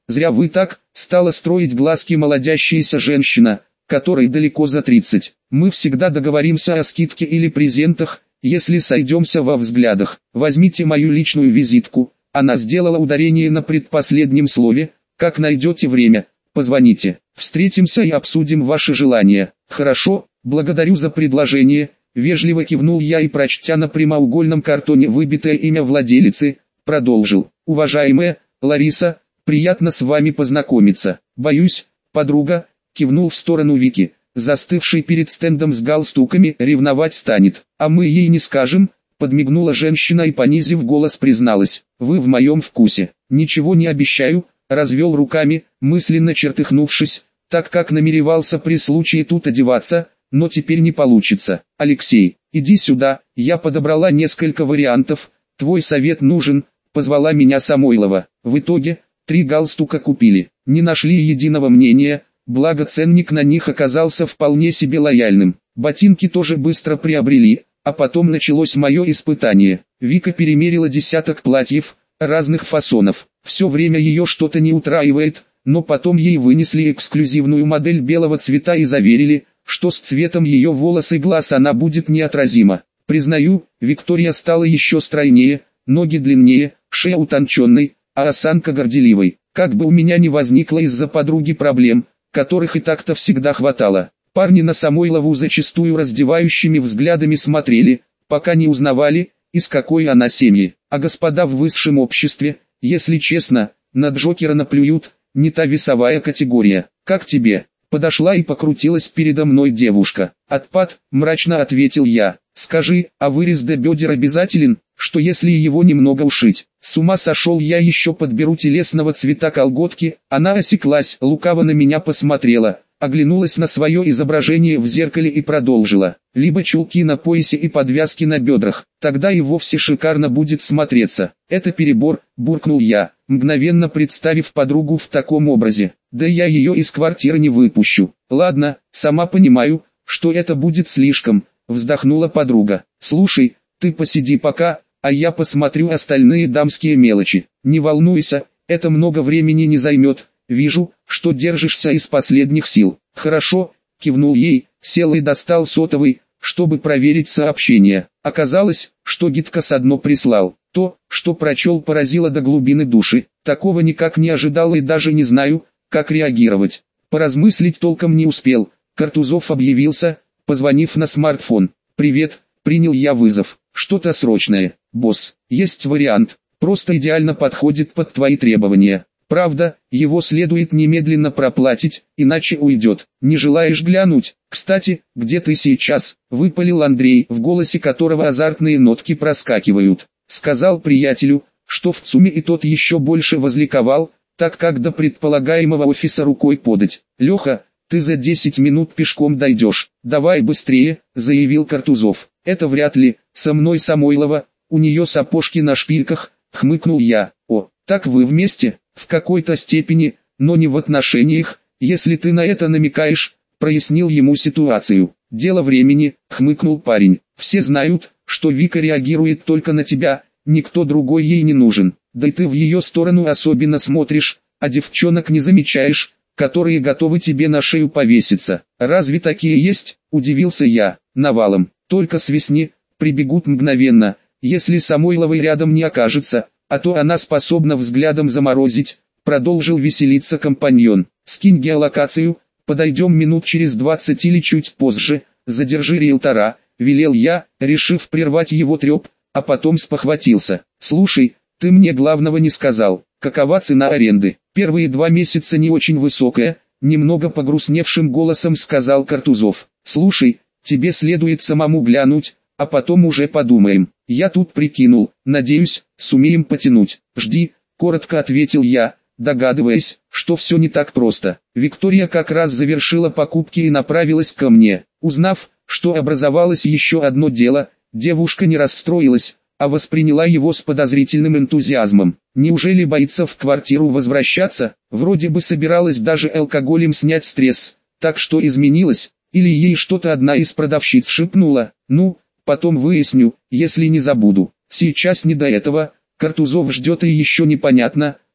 Зря вы так, стала строить глазки молодящаяся женщина, которой далеко за тридцать. Мы всегда договоримся о скидке или презентах, если сойдемся во взглядах. Возьмите мою личную визитку. Она сделала ударение на предпоследнем слове. Как найдете время, позвоните. Встретимся и обсудим ваши желания. Хорошо, благодарю за предложение. Вежливо кивнул я и, прочтя на прямоугольном картоне выбитое имя владелицы, продолжил. Уважаемая Лариса, приятно с вами познакомиться. Боюсь, подруга, кивнул в сторону Вики, застывшей перед стендом с галстуками, ревновать станет. А мы ей не скажем, подмигнула женщина и, понизив голос, призналась. Вы в моем вкусе. Ничего не обещаю, развел руками, мысленно чертыхнувшись, так как намеревался при случае тут одеваться, но теперь не получится. Алексей, иди сюда, я подобрала несколько вариантов, твой совет нужен, позвала меня Самойлова. В итоге, три галстука купили, не нашли единого мнения, благо ценник на них оказался вполне себе лояльным. Ботинки тоже быстро приобрели, а потом началось мое испытание. Вика перемерила десяток платьев, разных фасонов. Все время ее что-то не устраивает, но потом ей вынесли эксклюзивную модель белого цвета и заверили, что с цветом ее волос и глаз она будет неотразима. Признаю, Виктория стала еще стройнее, ноги длиннее, шея утонченной, а осанка горделивой. Как бы у меня ни возникло из-за подруги проблем, которых и так-то всегда хватало. Парни на Самойлову зачастую раздевающими взглядами смотрели, пока не узнавали, из какой она семьи. А господа в высшем обществе, если честно, на Джокера наплюют, не та весовая категория. Как тебе? Подошла и покрутилась передо мной девушка. Отпад, мрачно ответил я. Скажи, а вырез до бедер обязателен, что если его немного ушить? С ума сошел я, еще подберу телесного цвета колготки. Она осеклась, лукаво на меня посмотрела, оглянулась на свое изображение в зеркале и продолжила. Либо чулки на поясе и подвязки на бедрах, тогда и вовсе шикарно будет смотреться. Это перебор, буркнул я, мгновенно представив подругу в таком образе. Да я ее из квартиры не выпущу. Ладно, сама понимаю, что это будет слишком, вздохнула подруга. Слушай, ты посиди пока, а я посмотрю остальные дамские мелочи. Не волнуйся, это много времени не займет. Вижу, что держишься из последних сил. Хорошо, кивнул ей, сел и достал сотовый, чтобы проверить сообщение. Оказалось, что Гиткас одно прислал. То, что прочел, поразило до глубины души. Такого никак не ожидал и даже не знаю, как реагировать. Поразмыслить толком не успел. Картузов объявился, позвонив на смартфон. «Привет», принял я вызов. «Что-то срочное, босс. Есть вариант. Просто идеально подходит под твои требования. Правда, его следует немедленно проплатить, иначе уйдет. Не желаешь глянуть? Кстати, где ты сейчас?» Выпалил Андрей, в голосе которого азартные нотки проскакивают. Сказал приятелю, что в ЦУМе, и тот еще больше возликовал, так как до предполагаемого офиса рукой подать. «Леха, ты за десять минут пешком дойдешь. Давай быстрее», заявил Картузов. «Это вряд ли, со мной Самойлова, у нее сапожки на шпильках», хмыкнул я. «О, так вы вместе?» «В какой-то степени, но не в отношениях, если ты на это намекаешь», прояснил ему ситуацию. «Дело времени», хмыкнул парень. «Все знают, что Вика реагирует только на тебя, никто другой ей не нужен. Да и ты в ее сторону особенно смотришь, а девчонок не замечаешь, которые готовы тебе на шею повеситься. Разве такие есть?» Удивился я. «Навалом, только свистни, прибегут мгновенно, если Самойловой рядом не окажется, а то она способна взглядом заморозить», продолжил веселиться компаньон. «Скинь геолокацию, подойдем минут через двадцать или чуть позже, задержи риэлтора», велел я, решив прервать его треп, а потом спохватился. «Слушай, ты мне главного не сказал, какова цена аренды?» «Первые два месяца не очень высокая», немного погрустневшим голосом сказал Картузов. «Слушай, тебе следует самому глянуть, а потом уже подумаем. Я тут прикинул, надеюсь, сумеем потянуть». «Жди», коротко ответил я, догадываясь, что все не так просто. Виктория как раз завершила покупки и направилась ко мне. Узнав, что образовалось еще одно дело, девушка не расстроилась, а восприняла его с подозрительным энтузиазмом. Неужели боится в квартиру возвращаться? Вроде бы собиралась даже алкоголем снять стресс. Так что изменилось? Или ей что-то одна из продавщиц шепнула? Ну, потом выясню, если не забуду. Сейчас не до этого. Картузов ждет и еще непонятно,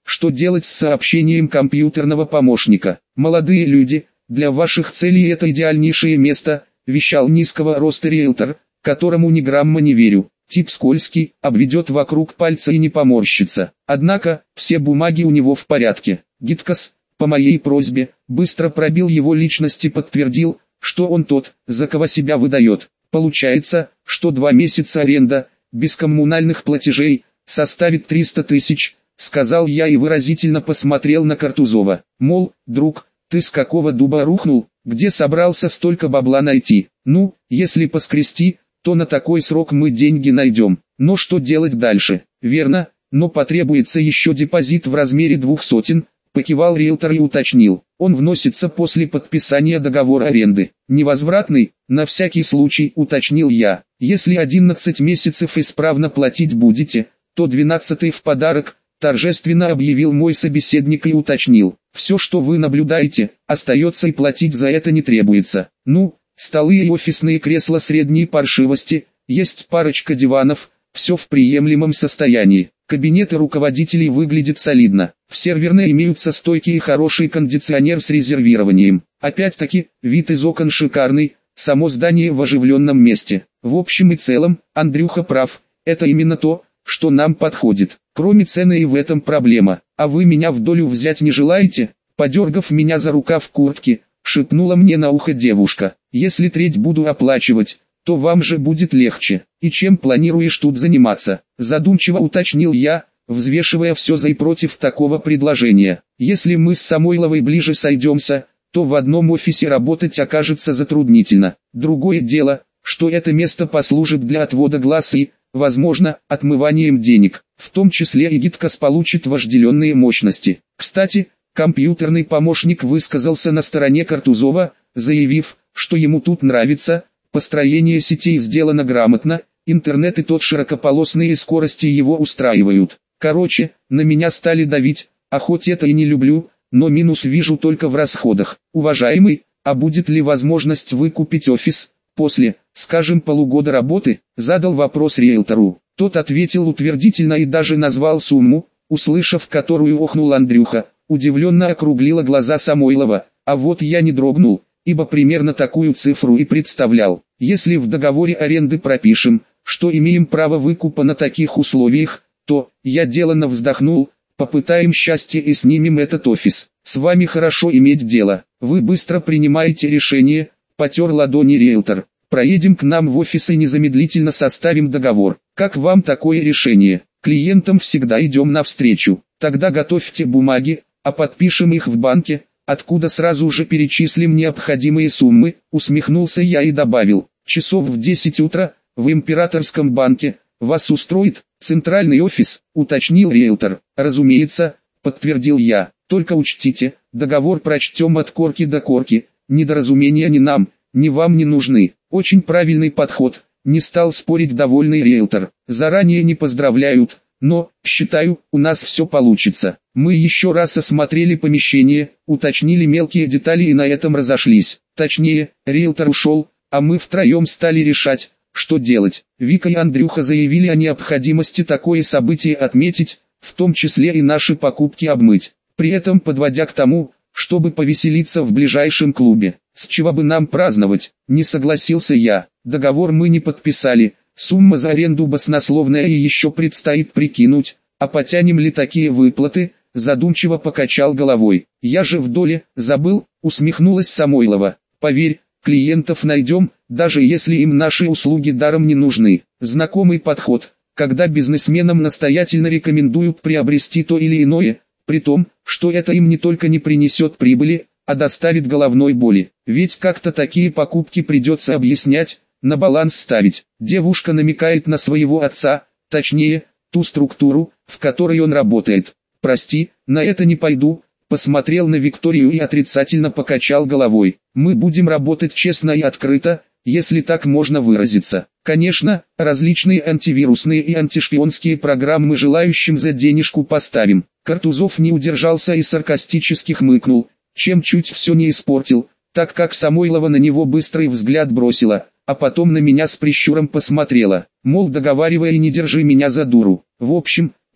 что делать с сообщением компьютерного помощника. Молодые люди, для ваших целей это идеальнейшее место, вещал низкого роста риэлтор, которому ни грамма не верю. Тип скользкий, обведет вокруг пальца и не поморщится. Однако, все бумаги у него в порядке. Гиткос, по моей просьбе, быстро пробил его личность и подтвердил, что он тот, за кого себя выдает. Получается, что два месяца аренда, без коммунальных платежей, составит триста тысяч, сказал я и выразительно посмотрел на Картузова. Мол, друг, ты с какого дуба рухнул, где собрался столько бабла найти? Ну, если поскрести, то на такой срок мы деньги найдем. Но что делать дальше? Верно, но потребуется еще депозит в размере двух сотен, покивал риэлтор и уточнил. Он вносится после подписания договора аренды. Невозвратный, на всякий случай, уточнил я. Если одиннадцать месяцев исправно платить будете, то двенадцатый в подарок, торжественно объявил мой собеседник и уточнил. Все, что вы наблюдаете, остается и платить за это не требуется. Ну, столы и офисные кресла средней паршивости, есть парочка диванов, все в приемлемом состоянии. Кабинеты руководителей выглядят солидно. В серверной имеются стойки и хороший кондиционер с резервированием. Опять-таки, вид из окон шикарный, само здание в оживленном месте. В общем и целом, Андрюха прав, это именно то, что нам подходит. Кроме цены и в этом проблема. А вы меня в долю взять не желаете? Подергав меня за рукав куртки, шепнула мне на ухо девушка. Если треть буду оплачивать, то вам же будет легче. И чем планируешь тут заниматься? Задумчиво уточнил я, взвешивая все за и против такого предложения. Если мы с Самойловой ближе сойдемся, то в одном офисе работать окажется затруднительно. Другое дело, что это место послужит для отвода глаз и, возможно, отмыванием денег. В том числе и Гиткос получит вожделенные мощности. Кстати, компьютерный помощник высказался на стороне Картузова, заявив, что ему тут нравится, построение сетей сделано грамотно, интернет и тот широкополосные скорости его устраивают. Короче, на меня стали давить, а хоть это и не люблю, но минус вижу только в расходах. Уважаемый, а будет ли возможность выкупить офис, после, скажем, полугода работы? Задал вопрос риэлтору. Тот ответил утвердительно и даже назвал сумму, услышав которую охнул Андрюха. Удивленно округлила глаза Самойлова, а вот я не дрогнул, ибо примерно такую цифру и представлял. Если в договоре аренды пропишем, что имеем право выкупа на таких условиях, то, я деланно вздохнул, попытаем счастье и снимем этот офис. С вами хорошо иметь дело, вы быстро принимаете решение, потер ладони риэлтор. Проедем к нам в офис и незамедлительно составим договор. Как вам такое решение? Клиентам всегда идем навстречу. Тогда готовьте бумаги, а подпишем их в банке, откуда сразу же перечислим необходимые суммы, усмехнулся я и добавил. Часов в десять утра, в Императорском банке, вас устроит, центральный офис, уточнил риэлтор. Разумеется, подтвердил я, только учтите, договор прочтем от корки до корки, недоразумения ни нам, ни вам не нужны. Очень правильный подход, не стал спорить довольный риэлтор. Заранее не поздравляют, но, считаю, у нас все получится. Мы еще раз осмотрели помещение, уточнили мелкие детали и на этом разошлись. Точнее, риэлтор ушел, а мы втроем стали решать, что делать. Вика и Андрюха заявили о необходимости такое событие отметить, в том числе и наши покупки обмыть. При этом подводя к тому, чтобы повеселиться в ближайшем клубе. С чего бы нам праздновать, не согласился я. Договор мы не подписали, сумма за аренду баснословная и еще предстоит прикинуть, а потянем ли такие выплаты, задумчиво покачал головой. Я же в доле, забыл, усмехнулась Самойлова. Поверь, клиентов найдем, даже если им наши услуги даром не нужны. Знакомый подход, когда бизнесменам настоятельно рекомендуют приобрести то или иное, при том, что это им не только не принесет прибыли, а доставит головной боли. Ведь как-то такие покупки придется объяснять, на баланс ставить. Девушка намекает на своего отца, точнее, ту структуру, в которой он работает. Прости, на это не пойду, посмотрел на Викторию и отрицательно покачал головой. Мы будем работать честно и открыто, если так можно выразиться. Конечно, различные антивирусные и антишпионские программы желающим за денежку поставим. Картузов не удержался и саркастически хмыкнул, чем чуть все не испортил, так как Самойлова на него быстрый взгляд бросила, а потом на меня с прищуром посмотрела, мол, договаривай и не держи меня за дуру. В общем,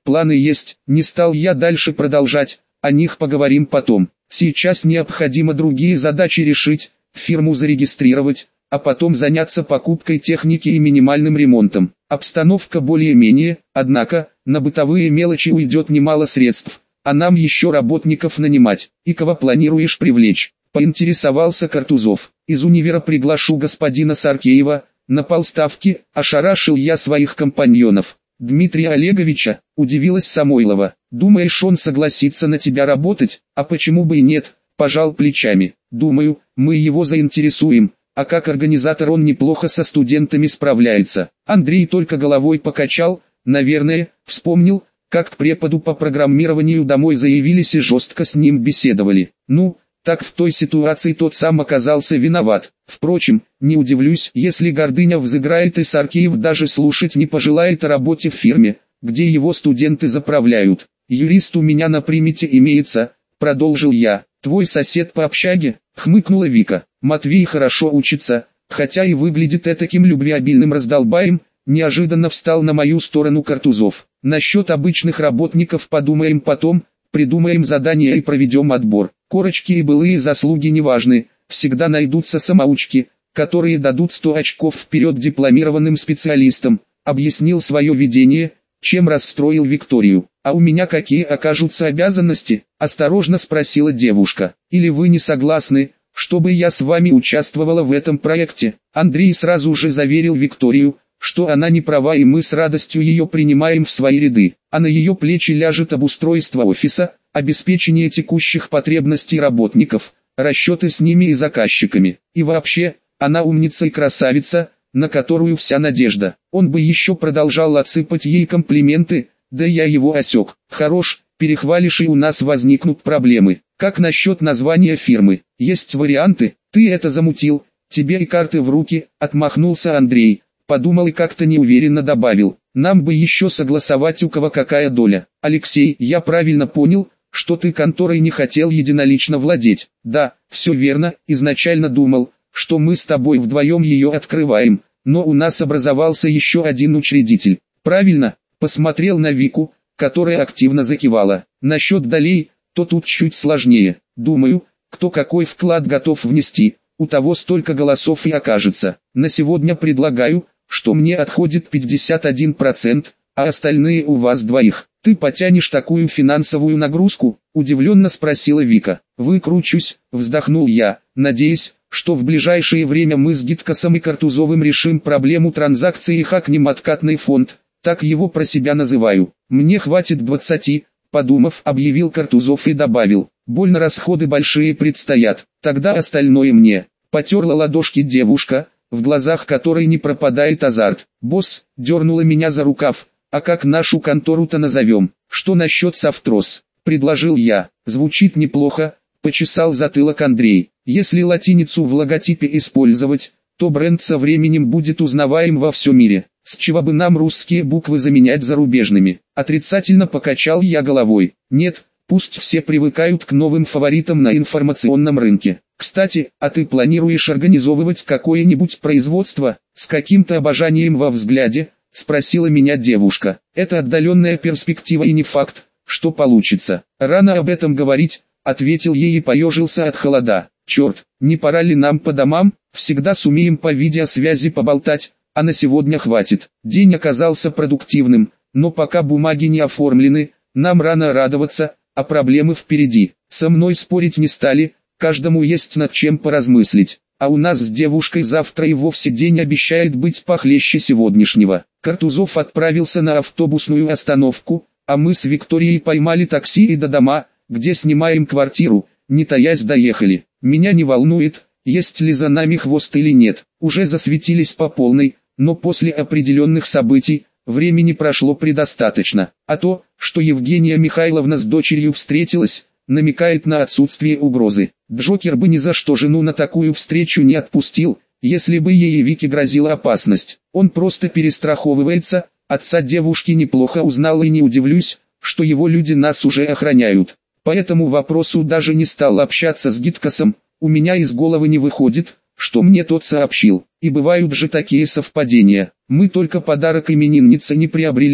планы есть, не стал я дальше продолжать, о них поговорим потом. Сейчас необходимо другие задачи решить, фирму зарегистрировать, а потом заняться покупкой техники и минимальным ремонтом. Обстановка более-менее, однако, на бытовые мелочи уйдет немало средств, а нам еще работников нанимать. И кого планируешь привлечь? Поинтересовался Картузов. Из универа приглашу господина Саркеева, на полставки, ошарашил я своих компаньонов. Дмитрия Олеговича, удивилась Самойлова. Думаешь, он согласится на тебя работать? А почему бы и нет? Пожал плечами. Думаю, мы его заинтересуем, а как организатор он неплохо со студентами справляется. Андрей только головой покачал, наверное, вспомнил, как к преподу по программированию домой заявились и жестко с ним беседовали. Ну, так в той ситуации тот сам оказался виноват. Впрочем, не удивлюсь, если гордыня взыграет и Саркеев даже слушать не пожелает о работе в фирме, где его студенты заправляют. Юрист у меня на примете имеется, продолжил я. Твой сосед по общаге, хмыкнула Вика. Матвей хорошо учится, хотя и выглядит этаким любвеобильным раздолбаем. Неожиданно встал на мою сторону Картузов. Насчет обычных работников подумаем потом, придумаем задание и проведем отбор. Корочки и былые заслуги не важны, всегда найдутся самоучки, которые дадут сто очков вперед дипломированным специалистам, объяснил свое видение, чем расстроил Викторию. А у меня какие окажутся обязанности? Осторожно спросила девушка. Или вы не согласны, чтобы я с вами участвовала в этом проекте? Андрей сразу же заверил Викторию, что она не права и мы с радостью ее принимаем в свои ряды, а на ее плечи ляжет обустройство офиса, обеспечение текущих потребностей работников, расчеты с ними и заказчиками. И вообще, она умница и красавица, на которую вся надежда. Он бы еще продолжал отсыпать ей комплименты, да я его осек. Хорош, перехвалишь и у нас возникнут проблемы. Как насчет названия фирмы? Есть варианты? Ты это замутил, тебе и карты в руки, отмахнулся Андрей. Подумал и как-то неуверенно добавил. Нам бы еще согласовать, у кого какая доля. Алексей, я правильно понял, что ты конторой не хотел единолично владеть? Да, все верно, изначально думал, что мы с тобой вдвоем ее открываем, но у нас образовался еще один учредитель. Правильно, посмотрел на Вику, которая активно закивала. Насчет долей, то тут чуть сложнее. Думаю, кто какой вклад готов внести, у того столько голосов и окажется. На сегодня предлагаю, что мне отходит пятьдесят один процент, а остальные у вас двоих. Ты потянешь такую финансовую нагрузку? Удивленно спросила Вика. Выкручусь, вздохнул я, надеясь, что в ближайшее время мы с Гиткасом и Картузовым решим проблему транзакции и хакнем откатный фонд, так его про себя называю. Мне хватит двадцати, подумав, объявил Картузов и добавил, больно расходы большие предстоят, тогда остальное мне. Потерла ладошки девушка, в глазах которой не пропадает азарт. Босс, дернула меня за рукав, а как нашу контору-то назовем? Что насчет Софтрос? Предложил я. Звучит неплохо, почесал затылок Андрей. Если латиницу в логотипе использовать, то бренд со временем будет узнаваем во всем мире. С чего бы нам русские буквы заменять зарубежными? Отрицательно покачал я головой. Нет, пусть все привыкают к новым фаворитам на информационном рынке. Кстати, а ты планируешь организовывать какое-нибудь производство, с каким-то обожанием во взгляде? Спросила меня девушка. Это отдаленная перспектива и не факт, что получится. Рано об этом говорить, ответил ей и поежился от холода. Черт, не пора ли нам по домам? Всегда сумеем по видеосвязи поболтать, а на сегодня хватит. День оказался продуктивным, но пока бумаги не оформлены, нам рано радоваться, а проблемы впереди. Со мной спорить не стали, каждому есть над чем поразмыслить. А у нас с девушкой завтра и вовсе день обещает быть похлеще сегодняшнего. Картузов отправился на автобусную остановку, а мы с Викторией поймали такси и до дома, где снимаем квартиру, не таясь доехали. Меня не волнует, есть ли за нами хвост или нет. Уже засветились по полной, но после определенных событий, времени прошло предостаточно. А то, что Евгения Михайловна с дочерью встретилась, намекает на отсутствие угрозы. Джокер бы ни за что жену на такую встречу не отпустил, если бы ей и Вике грозила опасность. Он просто перестраховывается, отца девушки неплохо узнал и не удивлюсь, что его люди нас уже охраняют. По этому вопросу даже не стал общаться с Гиткасом, у меня из головы не выходит, что мне тот сообщил. И бывают же такие совпадения. Мы только подарок имениннице не приобрели,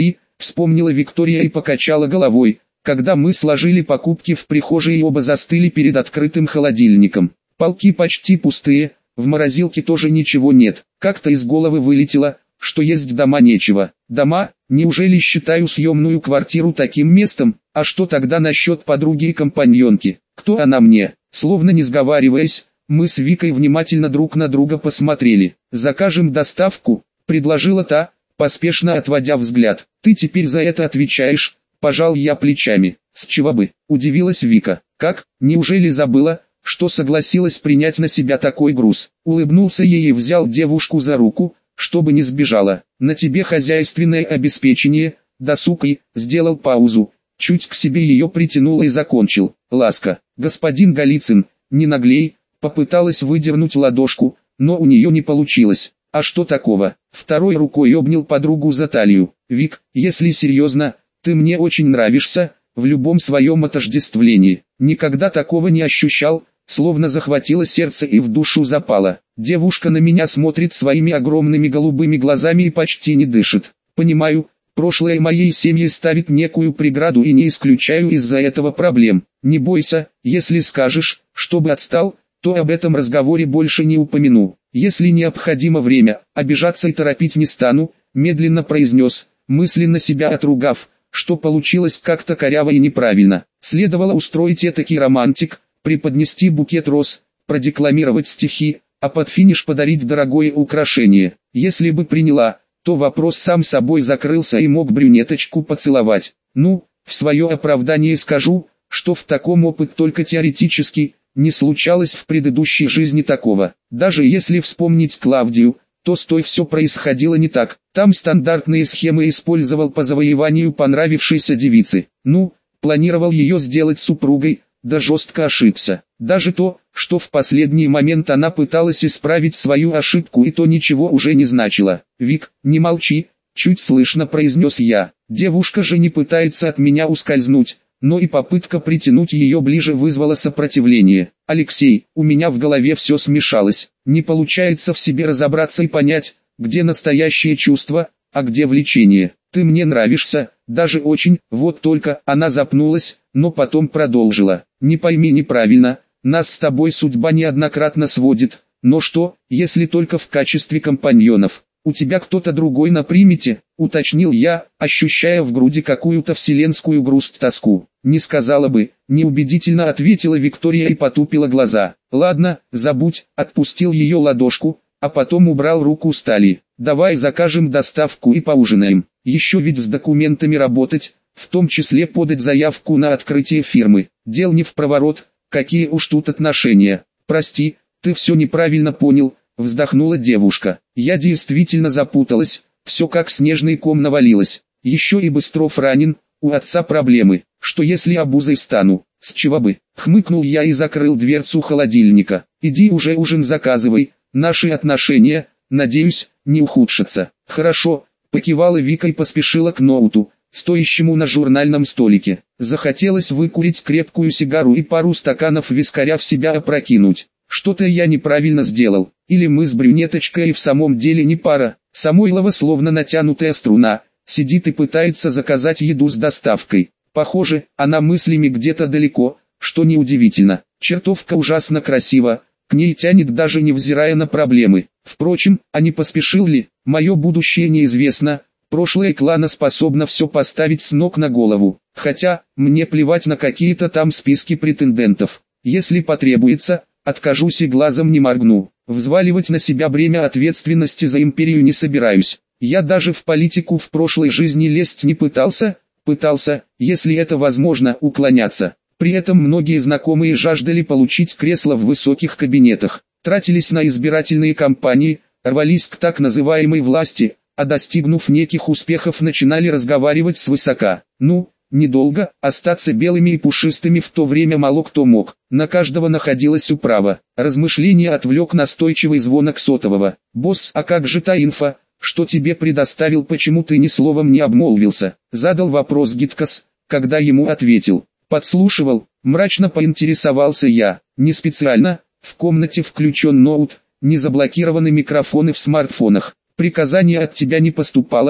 вспомнила Виктория и покачала головой, когда мы сложили покупки в прихожей и оба застыли перед открытым холодильником. Полки почти пустые, в морозилке тоже ничего нет. Как-то из головы вылетело, что есть дома нечего. Дома, неужели считаю съемную квартиру таким местом? А что тогда насчет подруги и компаньонки? Кто она мне? Словно не сговариваясь, мы с Викой внимательно друг на друга посмотрели. «Закажем доставку», — предложила та, поспешно отводя взгляд. «Ты теперь за это отвечаешь?» — пожал я плечами. «С чего бы?» — удивилась Вика. «Как? Неужели забыла, что согласилась принять на себя такой груз?» Улыбнулся ей и взял девушку за руку, чтобы не сбежала. «На тебе хозяйственное обеспечение, досуг и...» Сделал паузу, чуть к себе ее притянул и закончил. «Ласка, господин Голицын, не наглей», попыталась выдернуть ладошку, но у нее не получилось. «А что такого?» Второй рукой обнял подругу за талию. «Вик, если серьезно, ты мне очень нравишься, в любом своем отождествлении. Никогда такого не ощущал, словно захватило сердце и в душу запало. Девушка на меня смотрит своими огромными голубыми глазами и почти не дышит. Понимаю, прошлое моей семьи ставит некую преграду и не исключаю из-за этого проблем. Не бойся, если скажешь, чтобы отстал, то об этом разговоре больше не упомяну. Если необходимо время, обижаться и торопить не стану», медленно произнес, мысленно себя отругав, что получилось как-то коряво и неправильно. Следовало устроить этакий романтик, преподнести букет роз, продекламировать стихи, а под финиш подарить дорогое украшение. Если бы приняла, то вопрос сам собой закрылся и мог брюнеточку поцеловать. Ну, в свое оправдание скажу, что в таком опыт только теоретически, не случалось в предыдущей жизни такого. Даже если вспомнить Клавдию, то с той все происходило не так. Там стандартные схемы использовал по завоеванию понравившейся девицы. Ну, планировал ее сделать супругой, да жестко ошибся. Даже то, что в последний момент она пыталась исправить свою ошибку, и то ничего уже не значило. «Вик, не молчи», чуть слышно произнес я. Девушка же не пытается от меня ускользнуть, но и попытка притянуть ее ближе вызвала сопротивление. «Алексей, у меня в голове все смешалось. Не получается в себе разобраться и понять, где настоящее чувство, а где влечение. Ты мне нравишься, даже очень». Вот только она запнулась, но потом продолжила. «Не пойми неправильно, нас с тобой судьба неоднократно сводит, но что, если только в качестве компаньонов? У тебя кто-то другой на примете?» — уточнил я, ощущая в груди какую-то вселенскую грусть-тоску. «Не сказала бы», — неубедительно ответила Виктория и потупила глаза. «Ладно, забудь», — отпустил ее ладошку, а потом убрал руку с талии. «Давай закажем доставку и поужинаем. Еще ведь с документами работать, в том числе подать заявку на открытие фирмы. Дел не в проворот, какие уж тут отношения». «Прости, ты все неправильно понял», — вздохнула девушка. «Я действительно запуталась, все как снежный ком навалилось. Еще и Быстров ранен, у отца проблемы. Что если обузой стану? С чего бы?» Хмыкнул я и закрыл дверцу холодильника. «Иди уже ужин заказывай, наши отношения, надеюсь, не ухудшатся». «Хорошо», — покивала Вика и поспешила к ноуту, стоящему на журнальном столике. Захотелось выкурить крепкую сигару и пару стаканов вискаря в себя опрокинуть. Что-то я неправильно сделал, или мы с брюнеточкой и в самом деле не пара. Самойлова словно натянутая струна, сидит и пытается заказать еду с доставкой. Похоже, она мыслями где-то далеко, что неудивительно. Чертовка ужасно красива, к ней тянет даже невзирая на проблемы. Впрочем, а не поспешил ли? Мое будущее неизвестно, прошлое клана способно все поставить с ног на голову. Хотя, мне плевать на какие-то там списки претендентов. Если потребуется, откажусь и глазом не моргну. Взваливать на себя бремя ответственности за империю не собираюсь. Я даже в политику в прошлой жизни лезть не пытался, пытался, если это возможно, уклоняться. При этом многие знакомые жаждали получить кресло в высоких кабинетах, тратились на избирательные кампании, рвались к так называемой власти, а достигнув неких успехов начинали разговаривать свысока. Ну, недолго, остаться белыми и пушистыми в то время мало кто мог, на каждого находилось управа. Размышление отвлек настойчивый звонок сотового. «Босс, а как же та инфа, что тебе предоставил, почему ты ни словом не обмолвился?» Задал вопрос Гиткас, когда ему ответил. «Подслушивал», мрачно поинтересовался я. «Не специально, в комнате включен ноут, не заблокированы микрофоны в смартфонах. Приказание от тебя не поступало,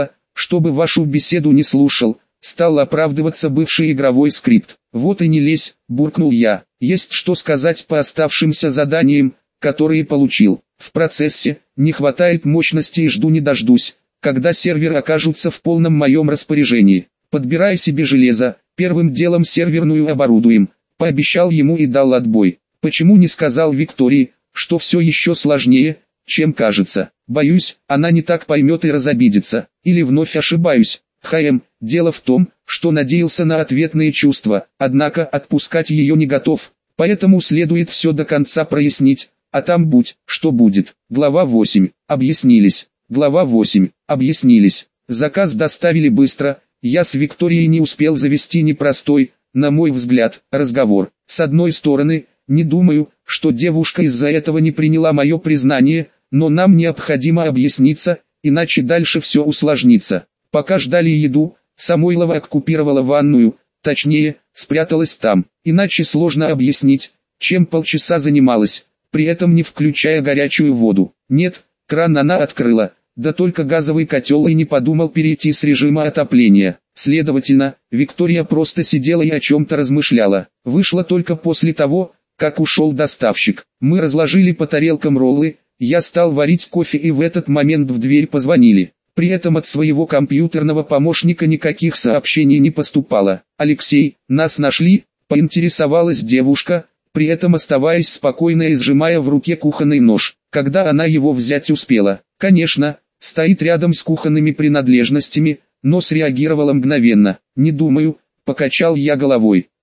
чтобы вашу беседу не слушал, стал оправдываться бывший игровой скрипт. Вот и не лезь, буркнул я. Есть что сказать по оставшимся заданиям, которые получил. В процессе не хватает мощности и жду не дождусь, когда серверы окажутся в полном моем распоряжении. Подбирай себе железо, первым делом серверную оборудуем, пообещал ему и дал отбой. Почему не сказал Виктории, что все еще сложнее, чем кажется? Боюсь, она не так поймет и разобидится. Или вновь ошибаюсь. Хм, дело в том, что надеялся на ответные чувства, однако отпускать ее не готов, поэтому следует все до конца прояснить, а там будь, что будет. Глава восемь. Объяснились. Глава восемь. Объяснились. Заказ доставили быстро, я с Викторией не успел завести непростой, на мой взгляд, разговор. С одной стороны, не думаю, что девушка из-за этого не приняла мое признание, но нам необходимо объясниться, иначе дальше все усложнится. Пока ждали еду, Самойлова оккупировала ванную, точнее, спряталась там, иначе сложно объяснить, чем полчаса занималась, при этом не включая горячую воду. Нет, кран она открыла, да только газовый котел и не подумал перейти с режима отопления. Следовательно, Виктория просто сидела и о чем-то размышляла. Вышла только после того, как ушел доставщик. Мы разложили по тарелкам роллы, я стал варить кофе, и в этот момент в дверь позвонили. При этом от своего компьютерного помощника никаких сообщений не поступало. «Алексей, нас нашли?» – поинтересовалась девушка, при этом оставаясь спокойной и сжимая в руке кухонный нож. Когда она его взять успела? Конечно, стоит рядом с кухонными принадлежностями, но среагировала мгновенно. «Не думаю», – покачал я головой.